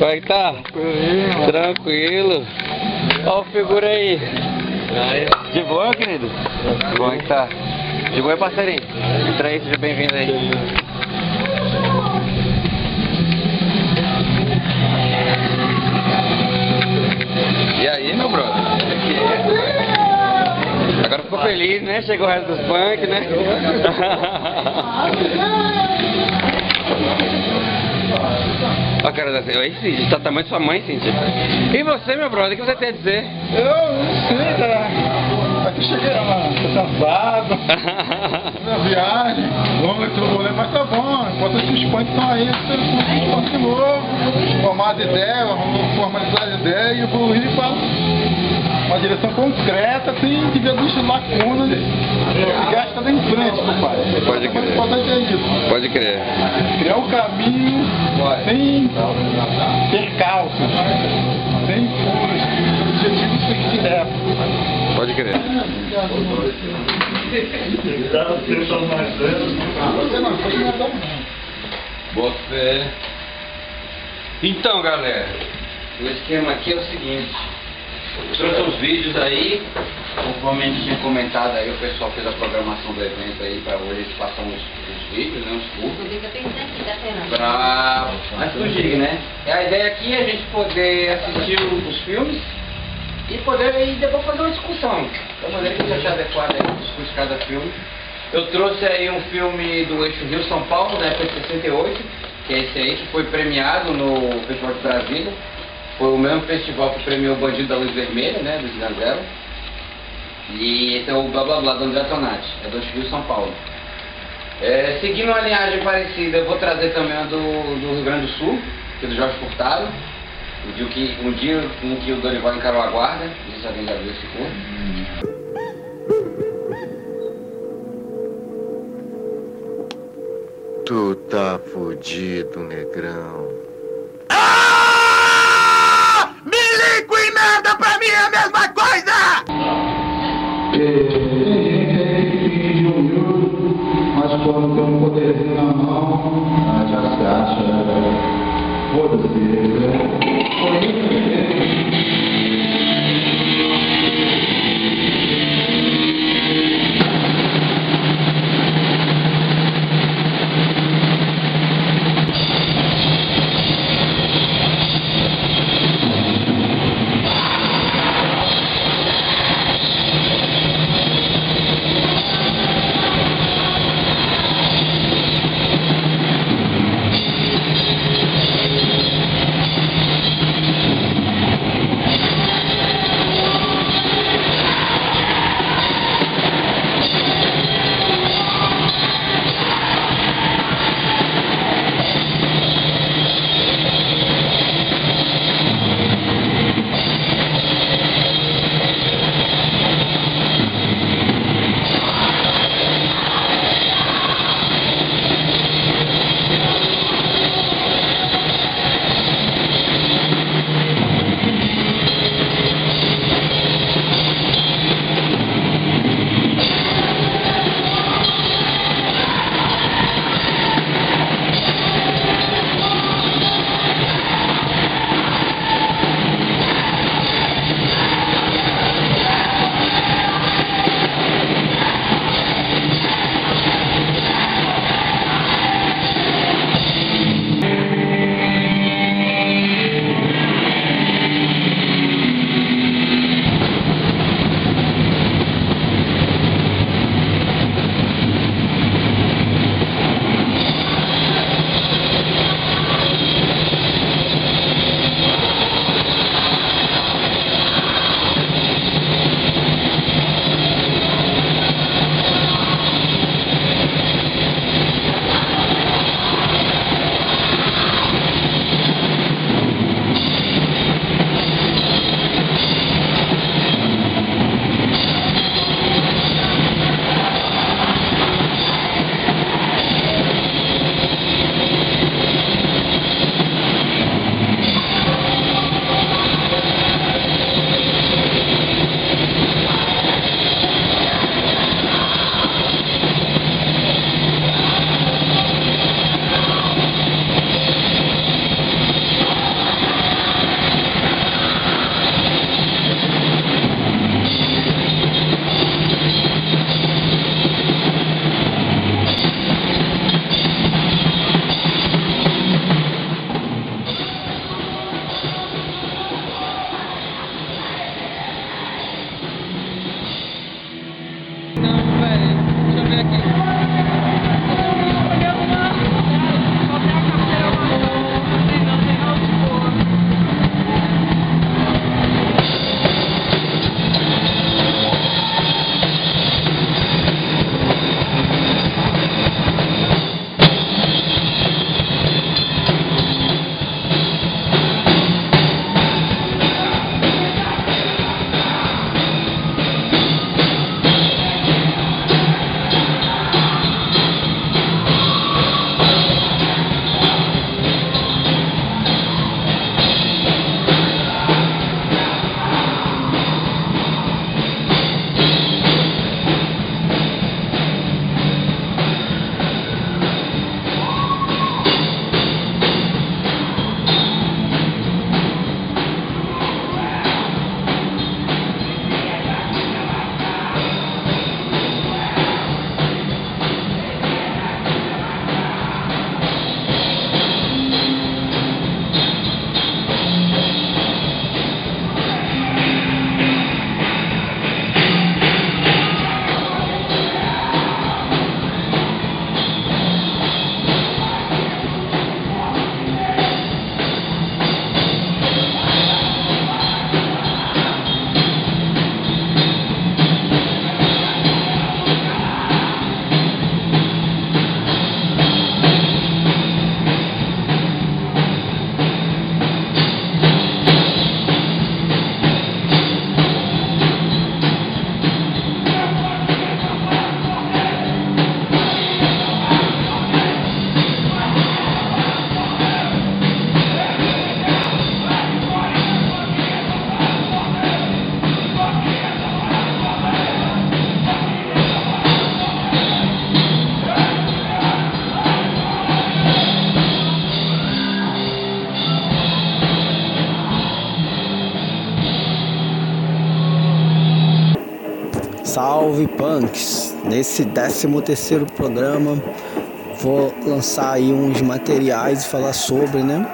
Como é que tá? Tranquilo. Ó o figura aí. De boa, querido? Como é que tá? De boa, parceirinho? Entra aí, seja bem-vindo aí. E aí, meu brother? Agora ficou feliz, né? Chegou o resto dos punk, né? Ó a cara da Cintia. Aí, Cintia, tá tamanho de sua mãe, Cintia. E você, meu brother, o que você tem a dizer? Eu não sei, cara. Aqui cheguei lá, tô cansado. Minha viagem, longa, turbulenta, mas tá bom. Enquanto esses punk estão aí, eu de novo. Formar as ideias, formalizar as ideias e evoluir para uma direção concreta, sem que ver duas lacunas e gasta lá em frente, meu pai. Pode crer. O importante é isso. Pode crer. Criar um caminho sem percalços, sem furos, objetivos sem direto. Pode crer. Você. Então, galera, o esquema aqui é o seguinte. Eu trouxe uns vídeos aí, conforme a gente tinha comentado aí, o pessoal fez a programação do evento aí para hoje eles passam uns vídeos, né, uns cursos. Pra... Antes do gig, né? A ideia aqui é a gente poder assistir os filmes e poder aí depois fazer uma discussão. Da maneira que a gente achar adequada aí, discutir cada filme. Eu trouxe aí um filme do eixo Rio-São Paulo, da época de 68, que é esse aí, que foi premiado no Festival de Brasília. Foi o mesmo festival que premiou o Bandido da Luz Vermelha, né, do Ginazelo. E esse é o Blá Blá Blá do André Tonati, é do Rio São Paulo. Seguindo uma linhagem parecida, eu vou trazer também a do Rio Grande do Sul, que é do Jorge Furtado. Um dia em que o Dorival encarou a guarda, não sei se alguém já viu esse curso. Tu tá fudido, negrão. Milico e merda pra mim é a mesma coisa! Mas quando tem um poderzinho na mão, já se acha. Foda-se. Não, velho. Deixa eu ver aqui. Salve Punks! Nesse 13º programa vou lançar aí uns materiais e falar sobre, né,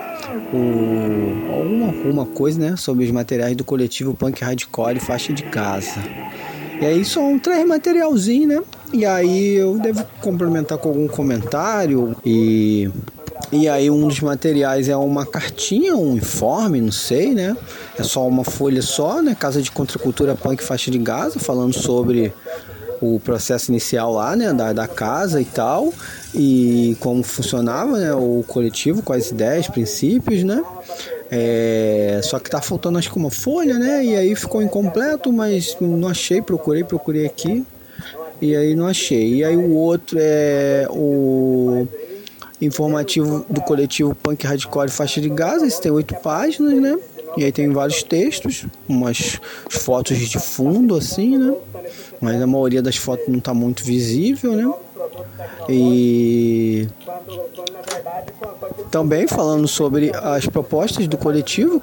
alguma coisa, né, sobre os materiais do coletivo Punk Hardcore Faixa de Casa. E aí são 3 materialzinhos, né? E aí eu devo complementar com algum comentário. E aí um dos materiais é uma cartinha, um informe, não sei, né? É só uma folha só, né? Casa de Contracultura Punk Faixa de Gaza, falando sobre o processo inicial lá, né? Da casa e tal. E como funcionava, né, o coletivo, com as ideias, princípios, né? Só que tá faltando acho que uma folha, né? E aí ficou incompleto, mas não achei, procurei aqui. E aí não achei. E aí o outro é o informativo do coletivo Punk Hardcore Faixa de Gaza. Esse tem 8 páginas, né? E aí tem vários textos, umas fotos de fundo assim, né? Mas a maioria das fotos não tá muito visível, né? E também falando sobre as propostas do coletivo,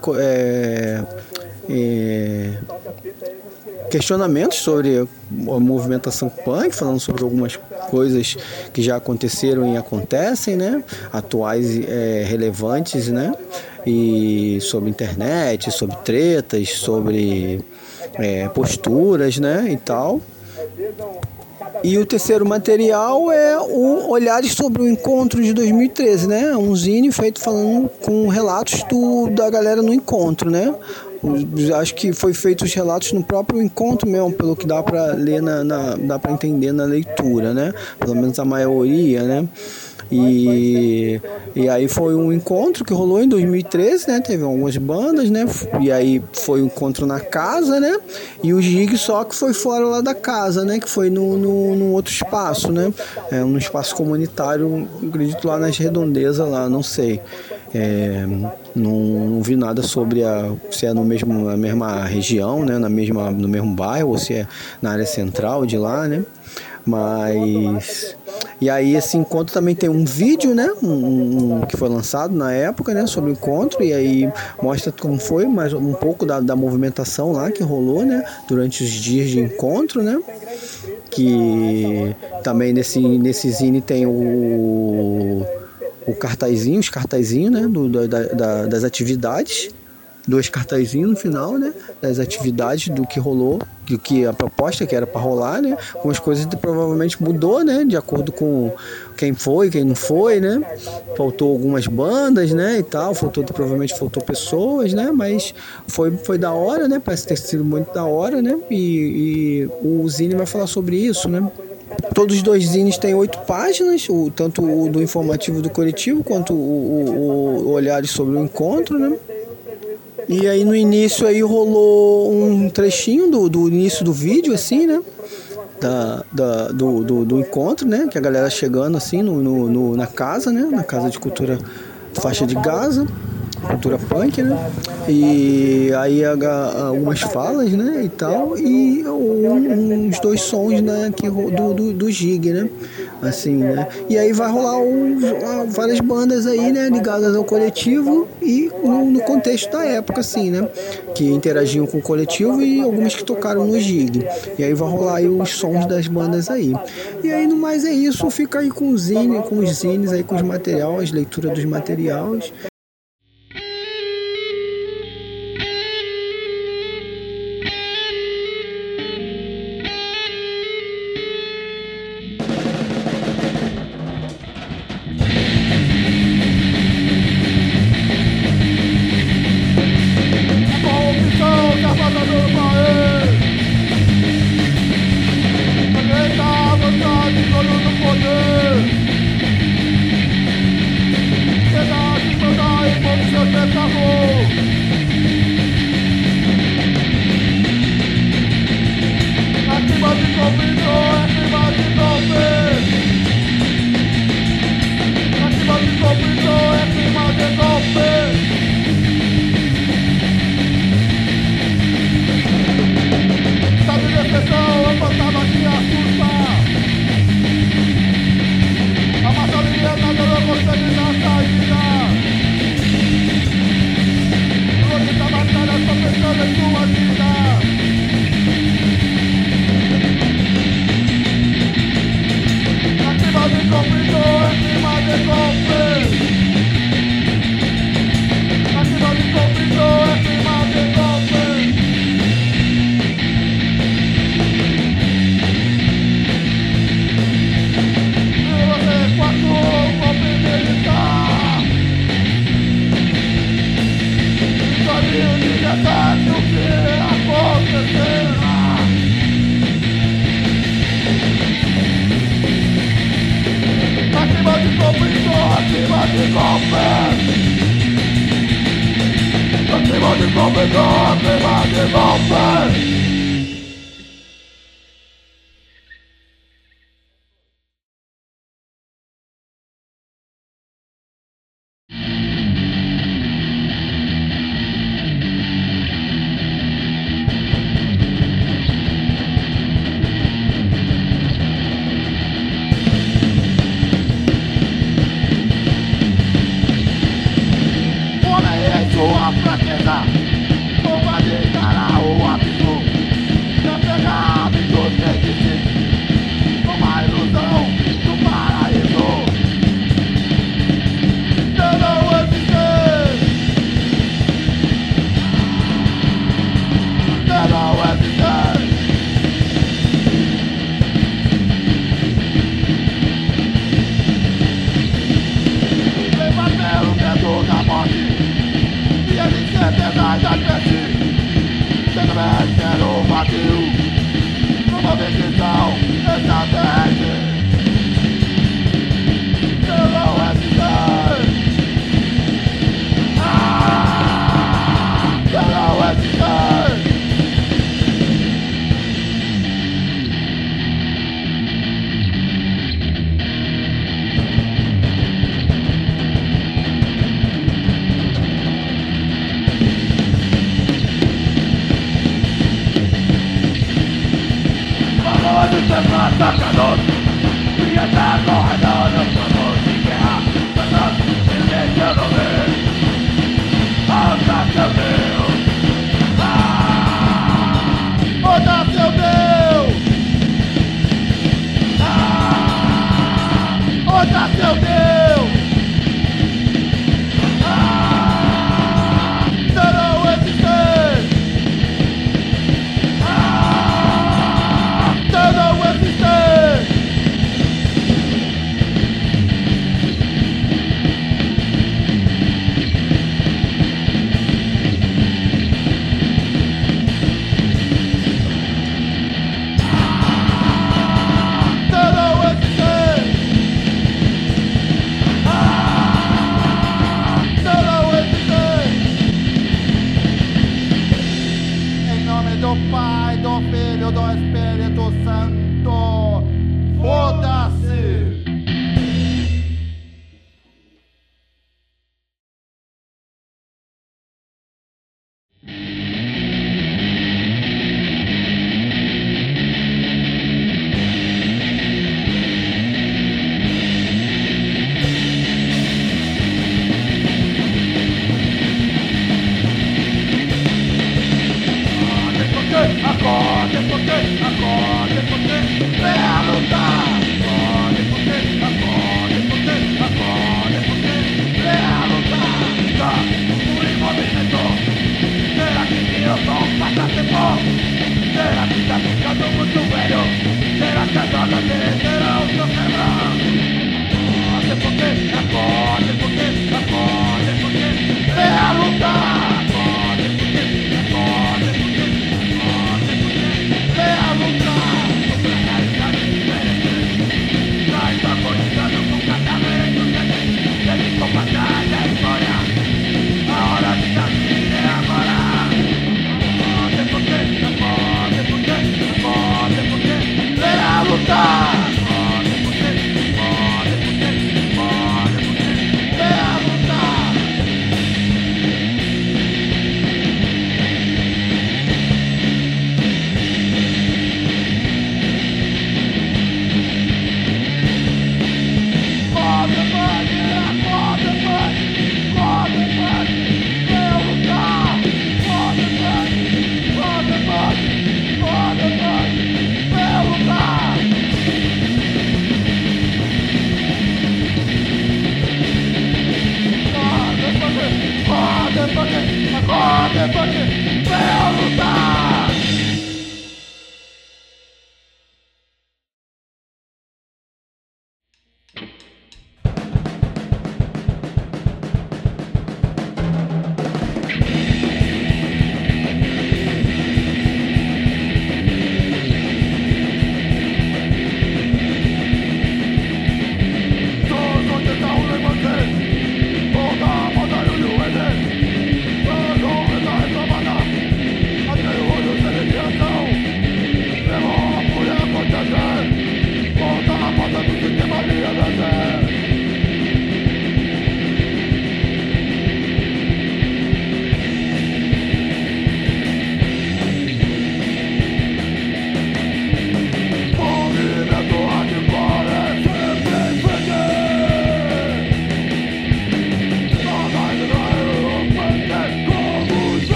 questionamentos sobre a movimentação punk, falando sobre algumas coisas que já aconteceram e acontecem, né? Atuais, relevantes, né? E sobre internet, sobre tretas, sobre posturas, né? E tal. E o terceiro material é o Olhares sobre o Encontro de 2013, né? Um zine feito falando com relatos da galera no encontro, né? Acho que foi feito os relatos no próprio encontro mesmo, pelo que dá para ler, dá para entender na leitura, né? Pelo menos a maioria, né? E aí foi um encontro que rolou em 2013, né? Teve algumas bandas, né? E aí foi um encontro na casa, né? E o gig só que foi fora lá da casa, né? Que foi num outro espaço, né? Um espaço comunitário, acredito lá nas redondezas lá, não sei. Não vi nada sobre se é na mesma região, né? No mesmo bairro, ou se é na área central de lá, né? Mas... E aí esse encontro também tem um vídeo, né, que foi lançado na época, né, sobre o encontro, e aí mostra como foi, mais um pouco da movimentação lá que rolou, né, durante os dias de encontro, né, que também nesse zine tem os cartazinhos, né, das atividades, 2 cartazinhos no final, né? Das atividades do que rolou, do que a proposta que era para rolar, né? Algumas coisas provavelmente mudou, né? De acordo com quem foi, quem não foi, né? Faltou algumas bandas, né? E tal, provavelmente faltou pessoas, né? Mas foi da hora, né? Parece ter sido muito da hora, né? E o Zine vai falar sobre isso, né? Todos os 2 zines têm 8 páginas, tanto o do informativo do coletivo quanto o Olhares sobre o Encontro, né? E aí no início aí rolou um trechinho do início do vídeo, assim, né? Do encontro, né? Que a galera chegando assim na casa, né? Na Casa de Cultura Faixa de Gaza, cultura punk, né? E aí algumas falas, né? E tal, e uns 2 sons, né? Do Gig, né? Assim, né? E aí vai rolar várias bandas aí, né? Ligadas ao coletivo e no contexto da época, assim, né? Que interagiam com o coletivo e algumas que tocaram no Gig. E aí vai rolar aí os sons das bandas aí. E aí no mais é isso, fica aí com os zines aí, com os materiais, leitura dos materiais.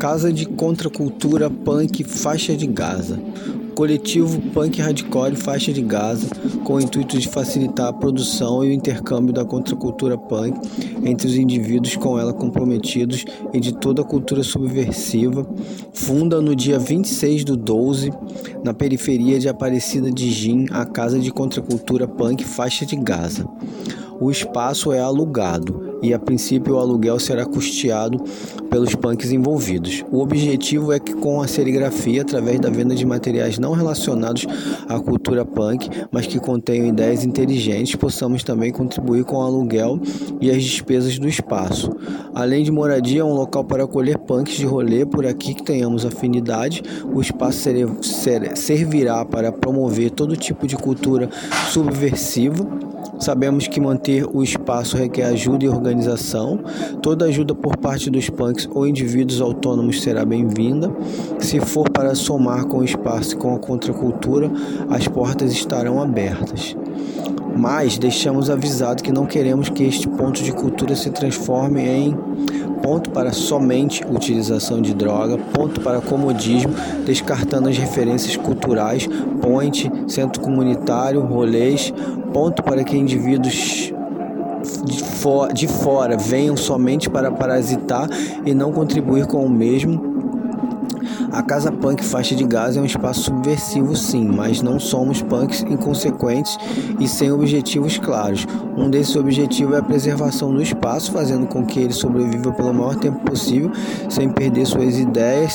Casa de Contracultura Punk Faixa de Gaza. Coletivo Punk Hardcore Faixa de Gaza, com o intuito de facilitar a produção e o intercâmbio da contracultura punk entre os indivíduos com ela comprometidos e de toda a cultura subversiva, funda no dia 26/12, na periferia de Aparecida de Jim, a Casa de Contracultura Punk Faixa de Gaza. O espaço é alugado e, a princípio, o aluguel será custeado pelos punks envolvidos. O objetivo é que, com a serigrafia, através da venda de materiais não relacionados à cultura punk, mas que contenham ideias inteligentes, possamos também contribuir com o aluguel e as despesas do espaço. Além de moradia, é um local para acolher punks de rolê por aqui que tenhamos afinidade. O espaço servirá para promover todo tipo de cultura subversiva. Sabemos que manter o espaço requer ajuda e organização. Toda ajuda por parte dos punks ou indivíduos autônomos será bem-vinda. Se for para somar com o espaço e com a contracultura, as portas estarão abertas. Mas deixamos avisado que não queremos que este ponto de cultura se transforme em ponto para somente utilização de droga, ponto para comodismo, descartando as referências culturais, point, centro comunitário, rolês, ponto para que indivíduos de fora venham somente para parasitar e não contribuir com o mesmo. A Casa Punk Faixa de Gaza é um espaço subversivo, sim, mas não somos punks inconsequentes e sem objetivos claros. Um desses objetivos é a preservação do espaço, fazendo com que ele sobreviva pelo maior tempo possível, sem perder suas ideias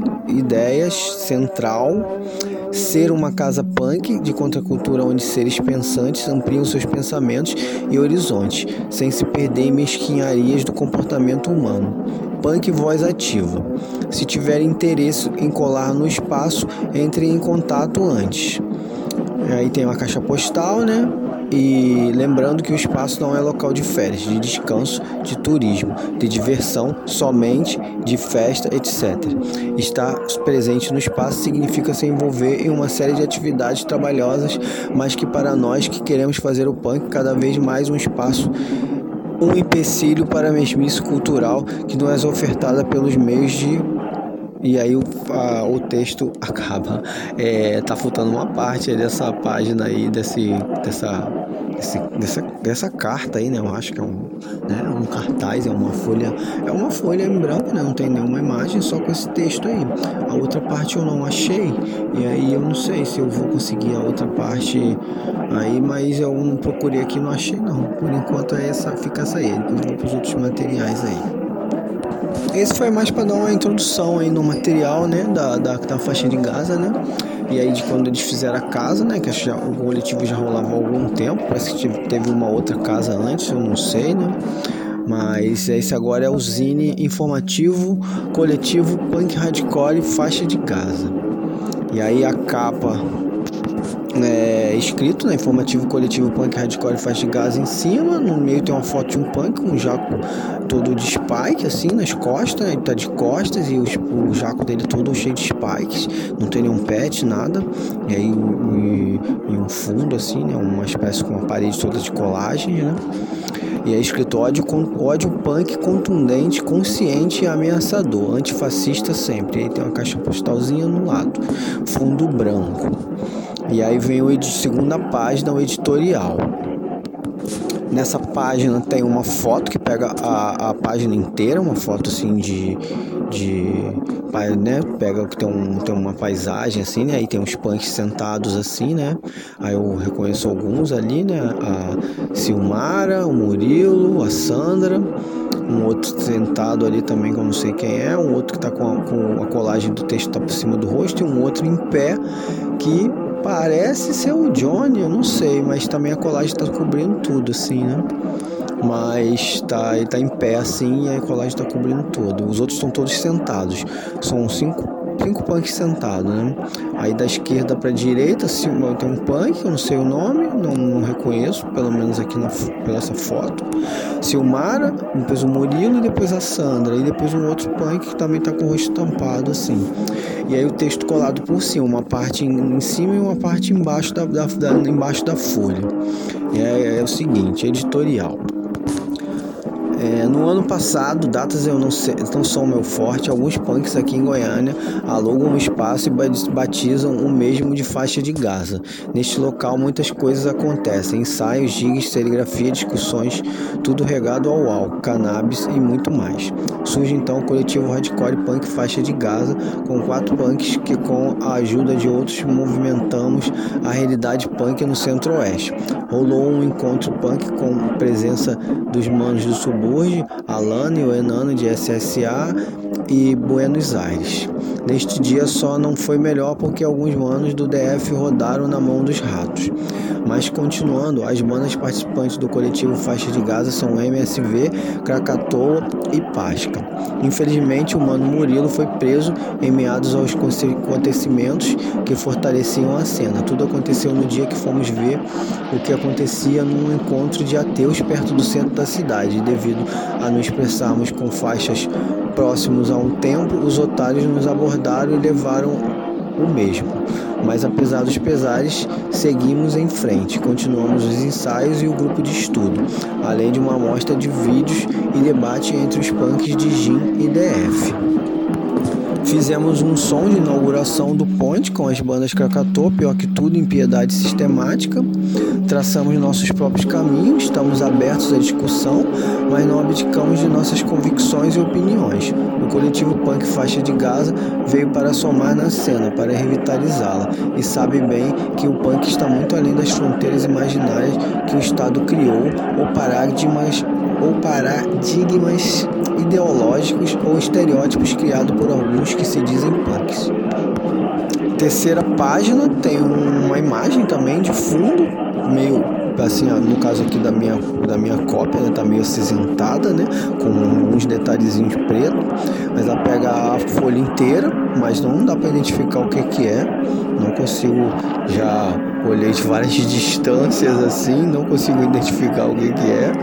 central. Ser uma casa punk de contracultura onde seres pensantes ampliam seus pensamentos e horizontes, sem se perder em mesquinharias do comportamento humano. Punk voz ativa. Se tiver interesse em colar no espaço, entre em contato antes. Aí tem uma caixa postal, né? E lembrando que o espaço não é local de férias, de descanso, de turismo, de diversão, somente de festa, etc. Estar presente no espaço significa se envolver em uma série de atividades trabalhosas, mas que para nós que queremos fazer o punk cada vez mais um espaço, um empecilho para a mesmice cultural que não é ofertada pelos meios de... E aí o texto acaba, tá faltando uma parte dessa página aí, dessa carta aí, né? Eu acho que é um cartaz, é uma folha em branco, né? Não tem nenhuma imagem, só com esse texto aí. A outra parte eu não achei, e aí eu não sei se eu vou conseguir a outra parte aí, mas eu não procurei aqui, não achei não. Por enquanto fica essa aí, depois eu vou para os outros materiais aí. Esse foi mais para dar uma introdução aí no material, né, da faixa de Gaza, né, e aí de quando eles fizeram a casa, né, que o coletivo já rolava há algum tempo, parece que teve uma outra casa antes, eu não sei, né, mas esse agora é o Zine Informativo Coletivo Punk Hardcore Faixa de Gaza. E aí a capa escrito, né, Informativo Coletivo Punk Hardcore Faixa de Gaza em cima, no meio tem uma foto de um punk, um jaco todo de spike, assim, nas costas, ele tá de costas e o jaco dele todo cheio de spikes, não tem nenhum pet, nada, e aí e um fundo, assim, né, uma espécie com uma parede toda de colagem, né, e aí escrito ódio punk contundente, consciente e ameaçador, antifascista sempre, e aí tem uma caixa postalzinha no lado, fundo branco. E aí vem segunda página, o editorial. Nessa página tem uma foto que pega a página inteira, uma foto assim né? Pega que tem uma paisagem assim, né? Aí tem uns punks sentados assim, né? Aí eu reconheço alguns ali, né? A Silmara, o Murilo, a Sandra, um outro sentado ali também que eu não sei quem é, um outro que tá com a colagem do texto tá por cima do rosto e um outro em pé que parece ser o Johnny, eu não sei, mas também a colagem tá cobrindo tudo, assim, né? Mas ele tá em pé, assim, e a colagem tá cobrindo tudo. Os outros estão todos sentados. São cinco punks sentados, né? Aí da esquerda pra direita tem um punk, eu não sei o nome, não reconheço, pelo menos aqui pela essa foto. Silmara, depois o Murilo e depois a Sandra. E depois um outro punk que também tá com o rosto tampado, assim. E aí o texto colado por cima, uma parte em cima e uma parte embaixo embaixo da folha. É o seguinte, editorial. No ano passado, datas eu não são meu forte, alguns punks aqui em Goiânia alugam um espaço e batizam o mesmo de faixa de Gaza. Neste local muitas coisas acontecem, ensaios, gigs, serigrafia, discussões, tudo regado ao álcool, cannabis e muito mais. Surge então o coletivo hardcore punk Faixa de Gaza, com 4 punks que com a ajuda de outros movimentamos a realidade punk no centro-oeste. Rolou um encontro punk com presença dos manos do Subúrbio, Alana e o Enano de SSA e Buenos Aires. Neste dia só não foi melhor porque alguns manos do DF rodaram na mão dos ratos. Mas continuando, as bandas participantes do coletivo Faixa de Gaza são MSV, Krakatoa e Pasca. Infelizmente, o mano Murilo foi preso em meados aos acontecimentos que fortaleciam a cena. Tudo aconteceu no dia que fomos ver o que acontecia num encontro de ateus perto do centro da cidade. Devido a nos expressarmos com faixas próximos a um templo, os otários nos abordaram e levaram o mesmo. Mas apesar dos pesares, seguimos em frente, continuamos os ensaios e o grupo de estudo, além de uma amostra de vídeos e debate entre os punks de GIM e DF. Fizemos um som de inauguração do Ponte com as bandas Krakatoa, Pior Que Tudo, Impiedade Sistemática. Traçamos nossos próprios caminhos, estamos abertos à discussão, mas não abdicamos de nossas convicções e opiniões. O coletivo punk Faixa de Gaza veio para somar na cena, para revitalizá-la, e sabe bem que o punk está muito além das fronteiras imaginárias que o Estado criou, ou paradigmas ideológicos ou estereótipos criados por alguns que se dizem punks. Terceira página tem uma imagem também de fundo, meio assim, no caso aqui da minha cópia, né, tá meio acinzentada, né, com uns detalhezinhos pretos, mas ela pega a folha inteira, mas não dá para identificar o que é, não consigo, já olhei de várias distâncias assim, não consigo identificar o que é.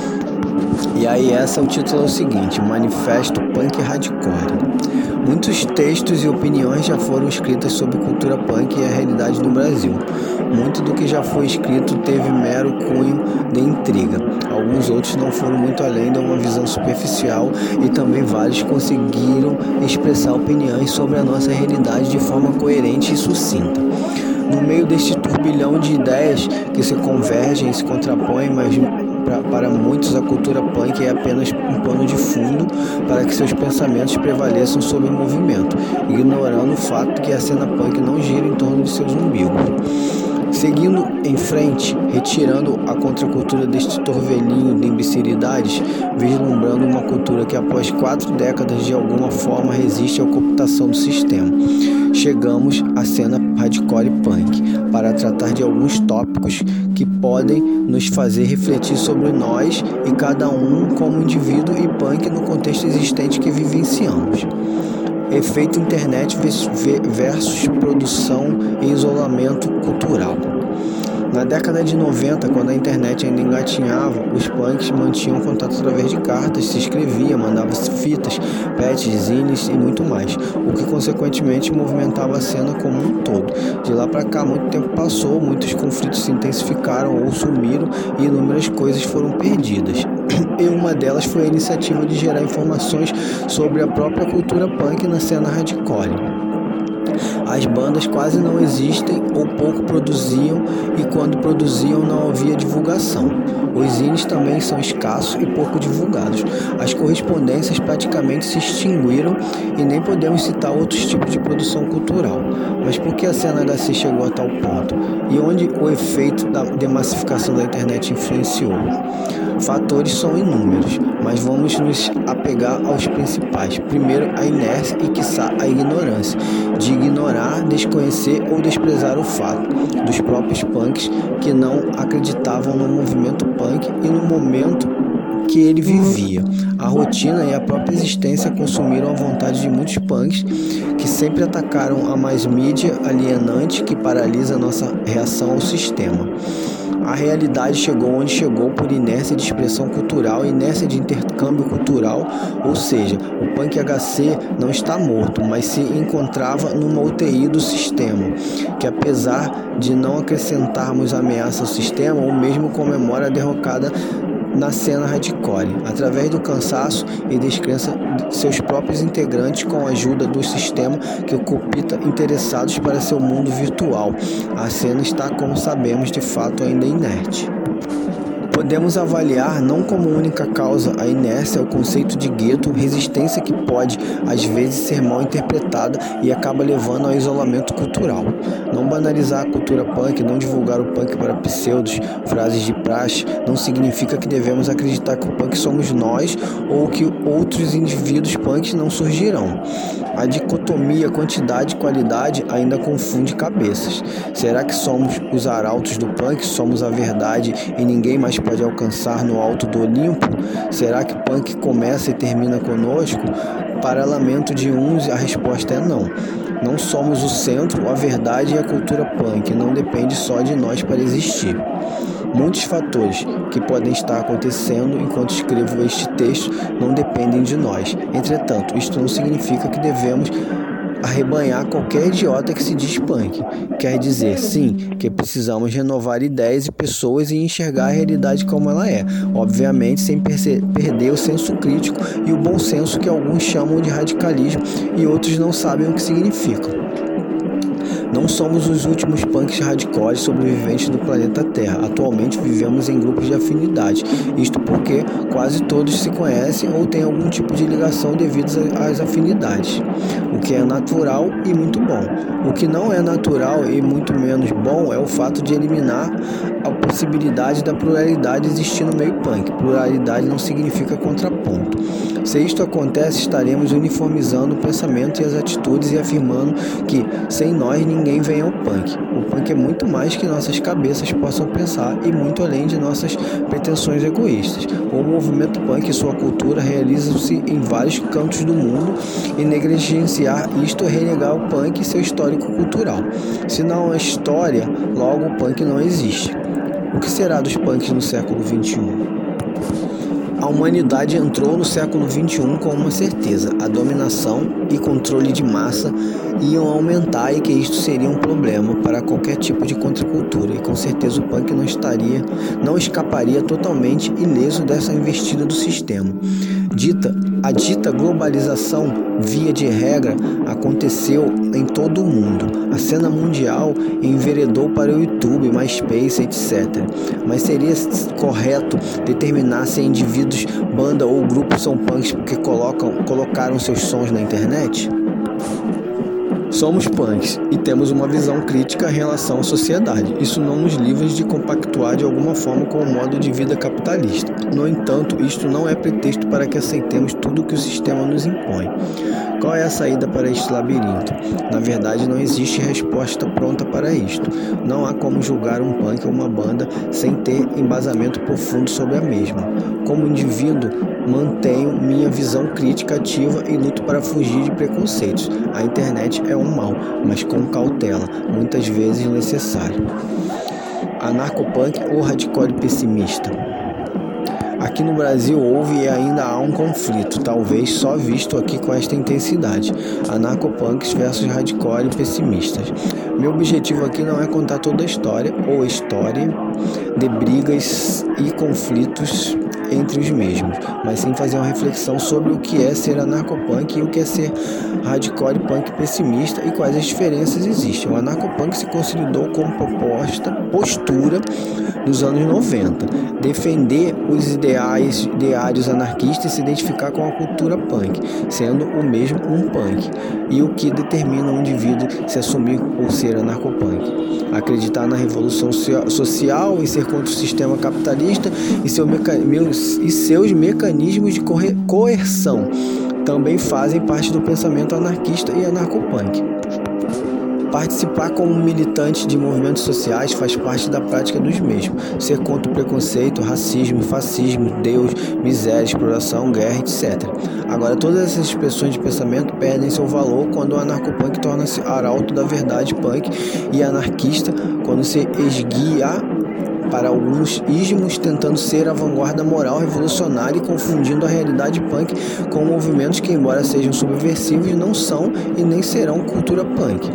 E aí o título é o seguinte: Manifesto Punk Hardcore. Muitos textos e opiniões já foram escritas sobre cultura punk e a realidade do Brasil. Muito do que já foi escrito teve mero cunho de intriga. Alguns outros não foram muito além de uma visão superficial e também vários conseguiram expressar opiniões sobre a nossa realidade de forma coerente e sucinta. No meio deste turbilhão de ideias que se convergem e se contrapõem, mas para muitos a cultura punk é apenas um pano de fundo para que seus pensamentos prevaleçam sobre o movimento, ignorando o fato que a cena punk não gira em torno de seus umbigos. Seguindo em frente, retirando a contracultura deste torvelinho de imbecilidades, vislumbrando uma cultura que após 4 décadas de alguma forma resiste à cooptação do sistema. Chegamos à cena hardcore punk para tratar de alguns tópicos que podem nos fazer refletir sobre nós e cada um como indivíduo e punk no contexto existente que vivenciamos. Efeito internet versus produção e isolamento cultural. Na década de 90, quando a internet ainda engatinhava, os punks mantinham contato através de cartas, se escrevia, mandava-se fitas, patches, zines e muito mais, o que consequentemente movimentava a cena como um todo. De lá para cá, muito tempo passou, muitos conflitos se intensificaram ou sumiram e inúmeras coisas foram perdidas. E uma delas foi a iniciativa de gerar informações sobre a própria cultura punk na cena hardcore. As bandas quase não existem ou pouco produziam, e quando produziam não havia divulgação. Os zines também são escassos e pouco divulgados. As correspondências praticamente se extinguiram e nem podemos citar outros tipos de produção cultural. Mas por que a cena HC chegou a tal ponto? E onde o efeito da demassificação da internet influenciou? Fatores são inúmeros, mas vamos nos apegar aos principais. Primeiro, a inércia e, quiçá, a ignorância, de ignorar, desconhecer ou desprezar o fato dos próprios punks que não acreditavam no movimento punk e no momento que ele vivia. A rotina e a própria existência consumiram a vontade de muitos punks que sempre atacaram a mais mídia alienante que paralisa nossa reação ao sistema. A realidade chegou onde chegou por inércia de expressão cultural, inércia de intercâmbio cultural, ou seja, o punk HC não está morto, mas se encontrava numa UTI do sistema, que apesar de não acrescentarmos ameaça ao sistema, ou mesmo comemora a derrocada na cena hardcore, através do cansaço e descrença de seus próprios integrantes com a ajuda do sistema que oculta interessados para seu mundo virtual. A cena está, como sabemos, de fato ainda inerte. Podemos avaliar não como única causa a inércia, o conceito de gueto, resistência que pode, às vezes, ser mal interpretada e acaba levando ao isolamento cultural. Não banalizar a cultura punk, não divulgar o punk para pseudos, frases de praxe, não significa que devemos acreditar que o punk somos nós ou que outros indivíduos punks não surgirão. A dicotomia quantidade e qualidade ainda confunde cabeças. Será que somos os arautos do punk? Somos a verdade e ninguém mais pode alcançar no alto do Olimpo? Será que punk começa e termina conosco? Para lamento de uns, a resposta é não. Não somos o centro, a verdade e a cultura punk. Não depende só de nós para existir. Muitos fatores que podem estar acontecendo enquanto escrevo este texto não dependem de nós. Entretanto, isto não significa que devemos arrebanhar qualquer idiota que se diz punk. Quer dizer, sim, que precisamos renovar ideias e pessoas e enxergar a realidade como ela é, obviamente sem perder o senso crítico e o bom senso que alguns chamam de radicalismo e outros não sabem o que significa. Não somos os últimos punks hardcore sobreviventes do planeta Terra. Atualmente vivemos em grupos de afinidade. Isto porque quase todos se conhecem ou têm algum tipo de ligação devido às afinidades. O que é natural e muito bom. O que não é natural e muito menos bom é o fato de eliminar a possibilidade da pluralidade existir no meio punk. Pluralidade não significa contraponto. Se isto acontece, estaremos uniformizando o pensamento e as atitudes e afirmando que, sem nós, ninguém vem ao punk. O punk é muito mais que nossas cabeças possam pensar e muito além de nossas pretensões egoístas. O movimento punk e sua cultura realizam-se em vários cantos do mundo e negligenciar isto é renegar o punk e seu histórico cultural. Se não há história, logo o punk não existe. O que será dos punks no século XXI? A humanidade entrou no século XXI com uma certeza: a dominação e controle de massa iam aumentar e que isto seria um problema para qualquer tipo de contracultura, e com certeza o punk não escaparia totalmente ileso dessa investida do sistema. A dita globalização, via de regra, aconteceu em todo o mundo. A cena mundial enveredou para o YouTube, MySpace, etc. Mas seria correto determinar se indivíduos, banda ou grupo são punks porque colocaram seus sons na internet? Somos punks e temos uma visão crítica em relação à sociedade. Isso não nos livra de compactuar de alguma forma com o modo de vida capitalista. No entanto, isto não é pretexto para que aceitemos tudo o que o sistema nos impõe. Qual é a saída para este labirinto? Na verdade, não existe resposta pronta para isto. Não há como julgar um punk ou uma banda sem ter embasamento profundo sobre a mesma. Como indivíduo, mantenho minha visão crítica ativa e luto para fugir de preconceitos. A internet é um mal, mas com cautela, muitas vezes necessário. Anarcopunk ou hardcore pessimista? Aqui no Brasil houve e ainda há um conflito, talvez só visto aqui com esta intensidade. Anarcopunks versus hardcore pessimistas. Meu objetivo aqui não é contar toda a história ou história de brigas e conflitos entre os mesmos, mas sim fazer uma reflexão sobre o que é ser anarcopunk e o que é ser hardcore punk pessimista e quais as diferenças existem. O anarcopunk se consolidou como postura nos anos 90, defender os ideários anarquistas e se identificar com a cultura punk, sendo o mesmo um punk, e o que determina um indivíduo se assumir ou ser anarcopunk. Acreditar na revolução social e ser contra o sistema capitalista e seus mecanismos de coerção também fazem parte do pensamento anarquista e anarcopunk. Participar como militante de movimentos sociais faz parte da prática dos mesmos. Ser contra o preconceito, racismo, fascismo, Deus, miséria, exploração, guerra, etc. Agora, todas essas expressões de pensamento perdem seu valor quando o anarcopunk torna-se arauto da verdade punk e anarquista quando se esguia para alguns ismos, tentando ser a vanguarda moral revolucionária e confundindo a realidade punk com movimentos que, embora sejam subversivos, não são e nem serão cultura punk.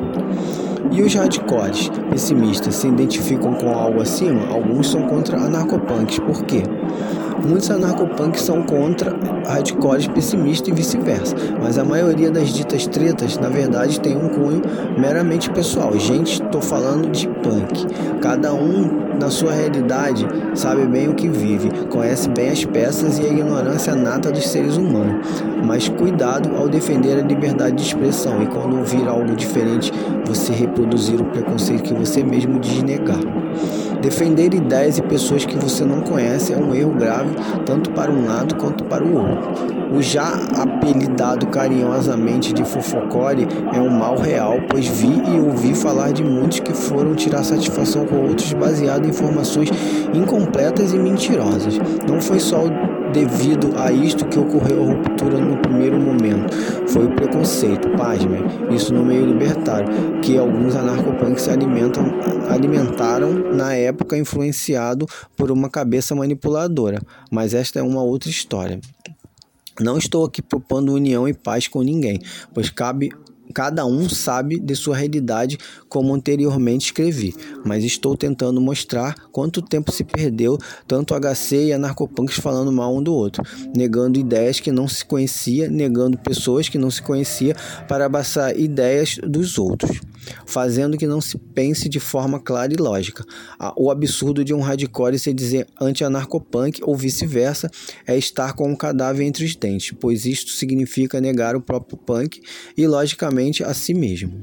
E os hardcores pessimistas se identificam com algo acima? Alguns são contra anarcopunks. Por quê? Muitos anarcopunks são contra hardcores pessimistas e vice-versa, mas a maioria das ditas tretas, na verdade, tem um cunho meramente pessoal. Gente, estou falando de punk. Cada um, na sua realidade, sabe bem o que vive, conhece bem as peças e a ignorância nata dos seres humanos. Mas cuidado ao defender a liberdade de expressão e quando ouvir algo diferente, você reproduzir o preconceito que você mesmo diz negar. Defender ideias e pessoas que você não conhece é um erro grave, tanto para um lado quanto para o outro. O já apelidado carinhosamente de fofocore é um mal real, pois vi e ouvi falar de muitos que foram tirar satisfação com outros baseado em informações incompletas e mentirosas. Não foi só devido a isto que ocorreu a ruptura no primeiro momento. Foi o preconceito, pasmem, isso no meio libertário, que alguns anarcopunks se alimentaram na época, influenciado por uma cabeça manipuladora. Mas esta é uma outra história. Não estou aqui propondo união e paz com ninguém, pois cada um sabe de sua realidade, como anteriormente escrevi, mas estou tentando mostrar quanto tempo se perdeu, tanto HC e anarcopunks falando mal um do outro, negando ideias que não se conhecia, negando pessoas que não se conhecia para abraçar ideias dos outros, fazendo que não se pense de forma clara e lógica. O absurdo de um hardcore se dizer anti-anarcopunk ou vice-versa é estar com um cadáver entre os dentes, pois isto significa negar o próprio punk e, logicamente, a si mesmo.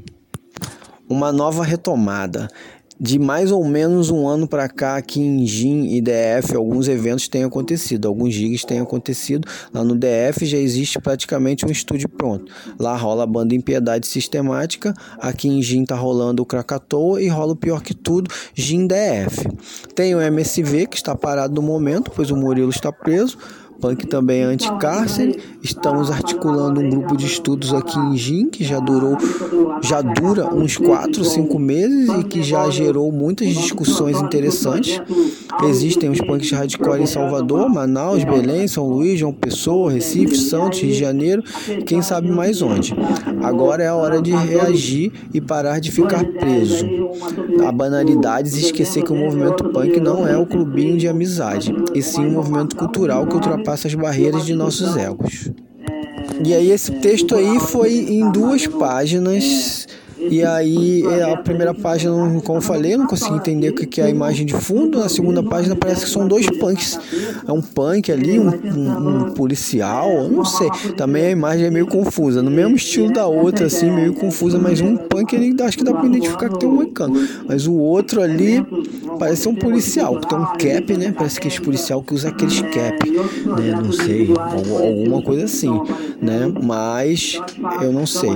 Uma nova retomada. De mais ou menos um ano para cá, aqui em GIM e DF, alguns eventos têm acontecido, alguns gigs têm acontecido. Lá no DF já existe praticamente um estúdio pronto. Lá rola a banda Impiedade Sistemática, aqui em GIM tá rolando o Krakatoa e rola o Pior Que Tudo, GIM DF. Tem o MSV, que está parado no momento, pois o Murilo está preso. Punk também é anti-cárcere. Estamos articulando um grupo de estudos aqui em GIM, que já dura uns 4, 5 meses e que já gerou muitas discussões interessantes. Existem os punks hardcore em Salvador, Manaus, Belém, São Luís, João Pessoa, Recife, Santos, Rio de Janeiro, quem sabe mais onde. Agora é a hora de reagir e parar de ficar preso a banalidades e esquecer que o movimento punk não é o clubinho de amizade, e sim um movimento cultural que ultrapassa as barreiras de nossos egos. E aí esse texto aí foi em 2 páginas. E aí, a primeira página, como eu falei, eu não consegui entender o que é a imagem de fundo. Na segunda página parece que são 2 punks. É um punk ali, um policial, eu não sei. Também a imagem é meio confusa, no mesmo estilo da outra, assim, meio confusa. Mas um punk ali, acho que dá pra identificar que tem um moicano. Mas o outro ali parece um policial, que tem um cap, né? Parece que esse policial que usa aqueles cap, né? Não sei, alguma coisa assim, né? Mas eu não sei.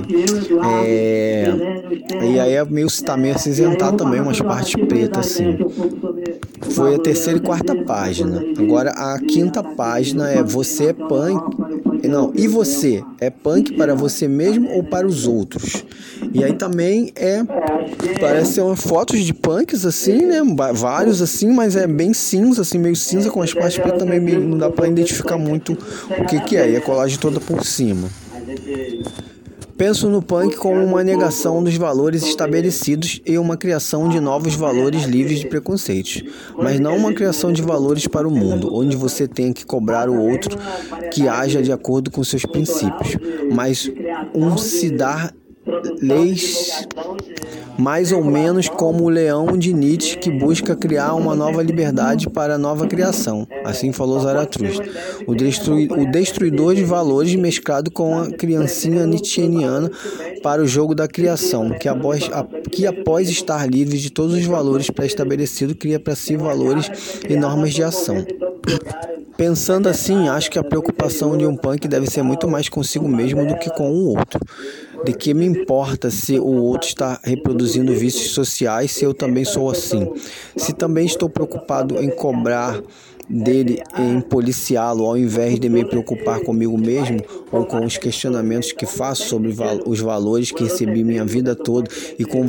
E aí tá meio acinzentado também, umas partes pretas assim. Foi a 3ª e 4ª página. Agora a 5ª página é você é punk. Não, e você é punk para você mesmo ou para os outros? E aí também parece ser fotos de punks assim, né? Vários assim, mas é bem cinza, assim, meio cinza com as partes pretas também meio, não dá para identificar muito o que é. E a colagem toda por cima. Penso no punk como uma negação dos valores estabelecidos e uma criação de novos valores livres de preconceitos, mas não uma criação de valores para o mundo, onde você tem que cobrar o outro que haja de acordo com seus princípios, mas se dar leis mais ou menos como o leão de Nietzsche, que busca criar uma nova liberdade para a nova criação. Assim falou Zaratustra. O destruidor de valores mesclado com a criancinha nietzscheana para o jogo da criação, que após estar livre de todos os valores pré-estabelecidos, cria para si valores e normas de ação. Pensando assim, acho que a preocupação de um punk deve ser muito mais consigo mesmo do que com o outro. De que me importa se o outro está reproduzindo vícios sociais, se eu também sou assim? Se também estou preocupado em cobrar dele, em policiá-lo, ao invés de me preocupar comigo mesmo ou com os questionamentos que faço sobre os valores que recebi minha vida toda e com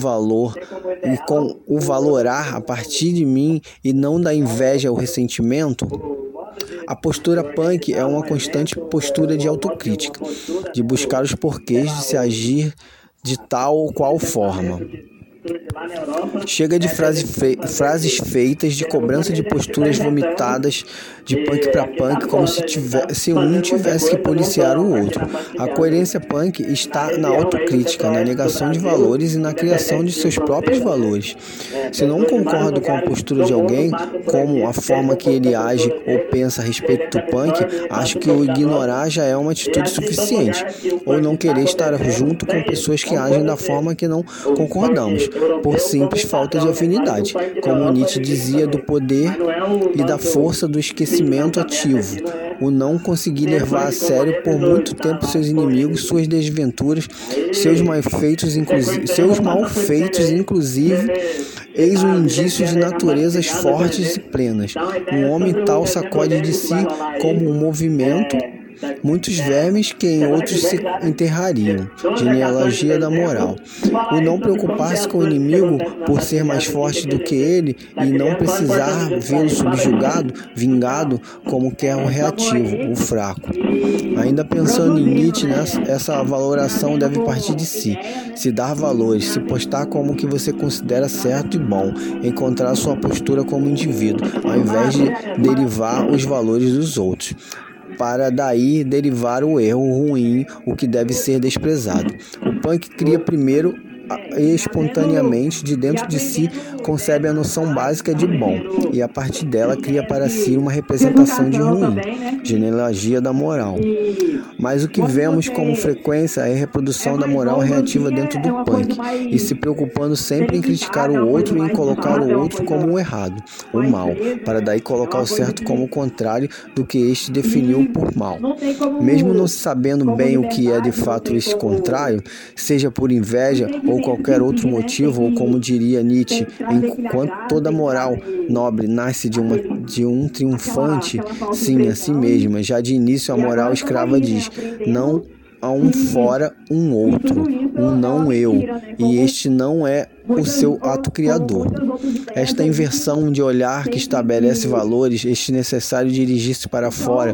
o valorar a partir de mim e não da inveja ou ressentimento. A postura punk é uma constante postura de autocrítica, de buscar os porquês de se agir de tal ou qual forma. Chega de frases feitas, de cobrança de posturas vomitadas de punk para punk, como se um tivesse que policiar o outro. A coerência punk está na autocrítica, na negação de valores e na criação de seus próprios valores. Se não concordo com a postura de alguém, como a forma que ele age ou pensa a respeito do punk, acho que o ignorar já é uma atitude suficiente, ou não querer estar junto com pessoas que agem da forma que não concordamos, por simples falta de afinidade, como Nietzsche dizia do poder e da força do esquecimento ativo, o não conseguir levar a sério por muito tempo seus inimigos, suas desventuras, seus malfeitos, inclusive, eis um indício de naturezas fortes e plenas. Um homem tal sacode de si como um movimento muitos vermes que em outros se enterrariam. Genealogia da moral. O não preocupar-se com o inimigo por ser mais forte do que ele e não precisar vê-lo subjugado, vingado, como quer o reativo, o fraco. Ainda pensando em Nietzsche, essa valoração deve partir de si, se dar valores, se postar como que você considera certo e bom, encontrar sua postura como indivíduo, ao invés de derivar os valores dos outros, para daí derivar o erro ruim, o que deve ser desprezado. O punk cria primeiro e espontaneamente, de dentro de si, concebe a noção básica de bom, e a partir dela cria para si uma representação de ruim, genealogia da moral. Mas o que vemos como frequência é a reprodução da moral reativa dentro do punk, e se preocupando sempre em criticar o outro e em colocar o outro como o errado, o mal, para daí colocar o certo como o contrário do que este definiu por mal. Mesmo não sabendo bem o que é de fato esse contrário, seja por inveja ou qualquer outro motivo, ou como diria Nietzsche, enquanto toda moral nobre nasce de um triunfante, sim, a si mesma. Já de início a moral escrava diz, não há um fora, um outro, um não eu, e este não é o seu ato criador. Esta inversão de olhar que estabelece valores, este necessário dirigir-se para fora,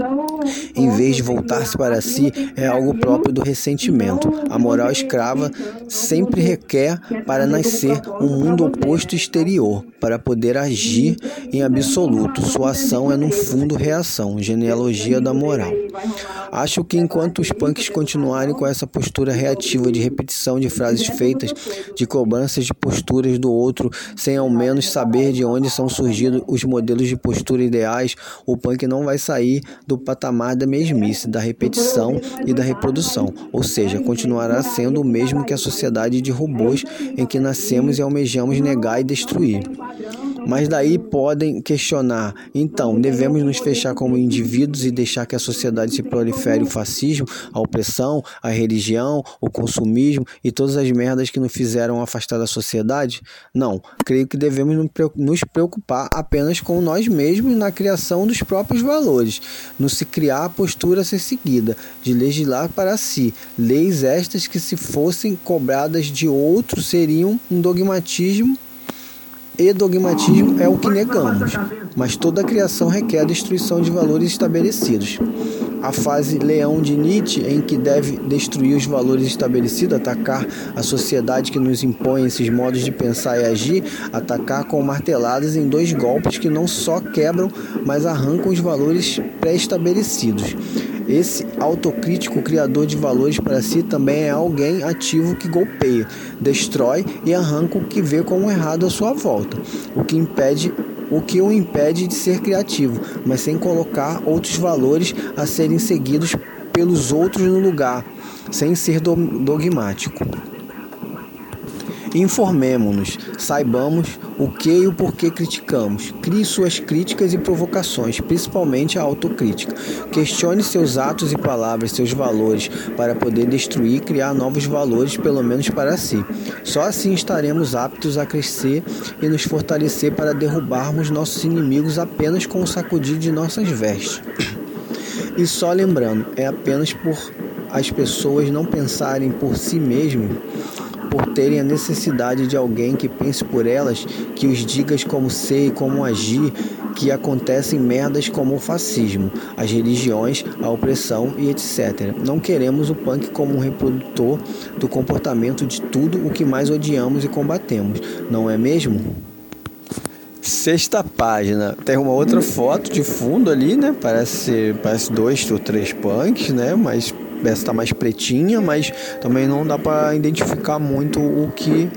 em vez de voltar-se para si, é algo próprio do ressentimento. A moral escrava sempre requer para nascer um mundo oposto exterior, para poder agir em absoluto. Sua ação é no fundo reação, genealogia da moral. Acho que enquanto os punks continuarem com essa postura reativa de repetição de frases feitas, de cobranças de posturas do outro, sem ao menos saber de onde são surgidos os modelos de postura ideais, o punk não vai sair do patamar da mesmice, da repetição e da reprodução, ou seja, continuará sendo o mesmo que a sociedade de robôs em que nascemos e almejamos negar e destruir. Mas daí podem questionar, então, devemos nos fechar como indivíduos e deixar que a sociedade se prolifere o fascismo, a opressão, a religião, o consumismo e todas as merdas que nos fizeram afastar da sociedade? Não, creio que devemos nos preocupar apenas com nós mesmos na criação dos próprios valores, no se criar a postura a ser seguida, de legislar para si, leis estas que se fossem cobradas de outros seriam um dogmatismo, e dogmatismo é o que negamos, mas toda a criação requer a destruição de valores estabelecidos. A fase leão de Nietzsche, em que deve destruir os valores estabelecidos, atacar a sociedade que nos impõe esses modos de pensar e agir, atacar com marteladas em 2 golpes que não só quebram, mas arrancam os valores pré-estabelecidos. Esse autocrítico criador de valores para si também é alguém ativo que golpeia, destrói e arranca o que vê como errado à sua volta, o que o impede de ser criativo, mas sem colocar outros valores a serem seguidos pelos outros no lugar, sem ser dogmático. Informemo-nos, saibamos o que e o porquê criticamos. Crie suas críticas e provocações, principalmente a autocrítica. Questione seus atos e palavras, seus valores, para poder destruir e criar novos valores, pelo menos para si. Só assim estaremos aptos a crescer e nos fortalecer para derrubarmos nossos inimigos apenas com o sacudir de nossas vestes. E só lembrando, é apenas por as pessoas não pensarem por si mesmas, por terem a necessidade de alguém que pense por elas, que os diga como ser e como agir, que acontecem merdas como o fascismo, as religiões, a opressão e etc. Não queremos o punk como um reprodutor do comportamento de tudo o que mais odiamos e combatemos, não é mesmo? Sexta página, tem uma outra foto de fundo ali, né? Parece 2 ou 3 punks, né? Mas essa tá mais pretinha, mas também não dá para identificar muito o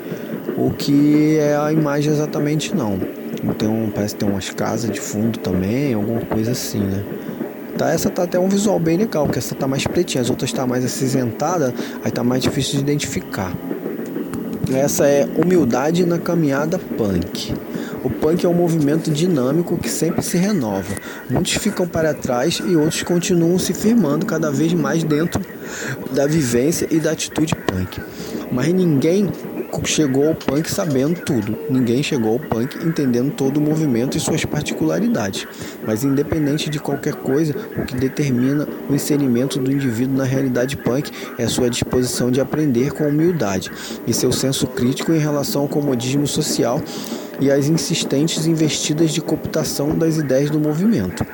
que é a imagem exatamente, não. Parece que tem umas casas de fundo também, alguma coisa assim, né? Essa tá até um visual bem legal, porque essa tá mais pretinha, as outras tá mais acinzentada, aí tá mais difícil de identificar. Essa é Humildade na Caminhada Punk. O punk é um movimento dinâmico que sempre se renova. Muitos ficam para trás e outros continuam se firmando cada vez mais dentro da vivência e da atitude punk. Mas ninguém chegou ao punk sabendo tudo. Ninguém chegou ao punk entendendo todo o movimento e suas particularidades. Mas independente de qualquer coisa, o que determina o inserimento do indivíduo na realidade punk é sua disposição de aprender com humildade e seu senso crítico em relação ao comodismo social e as insistentes investidas de cooptação das ideias do movimento.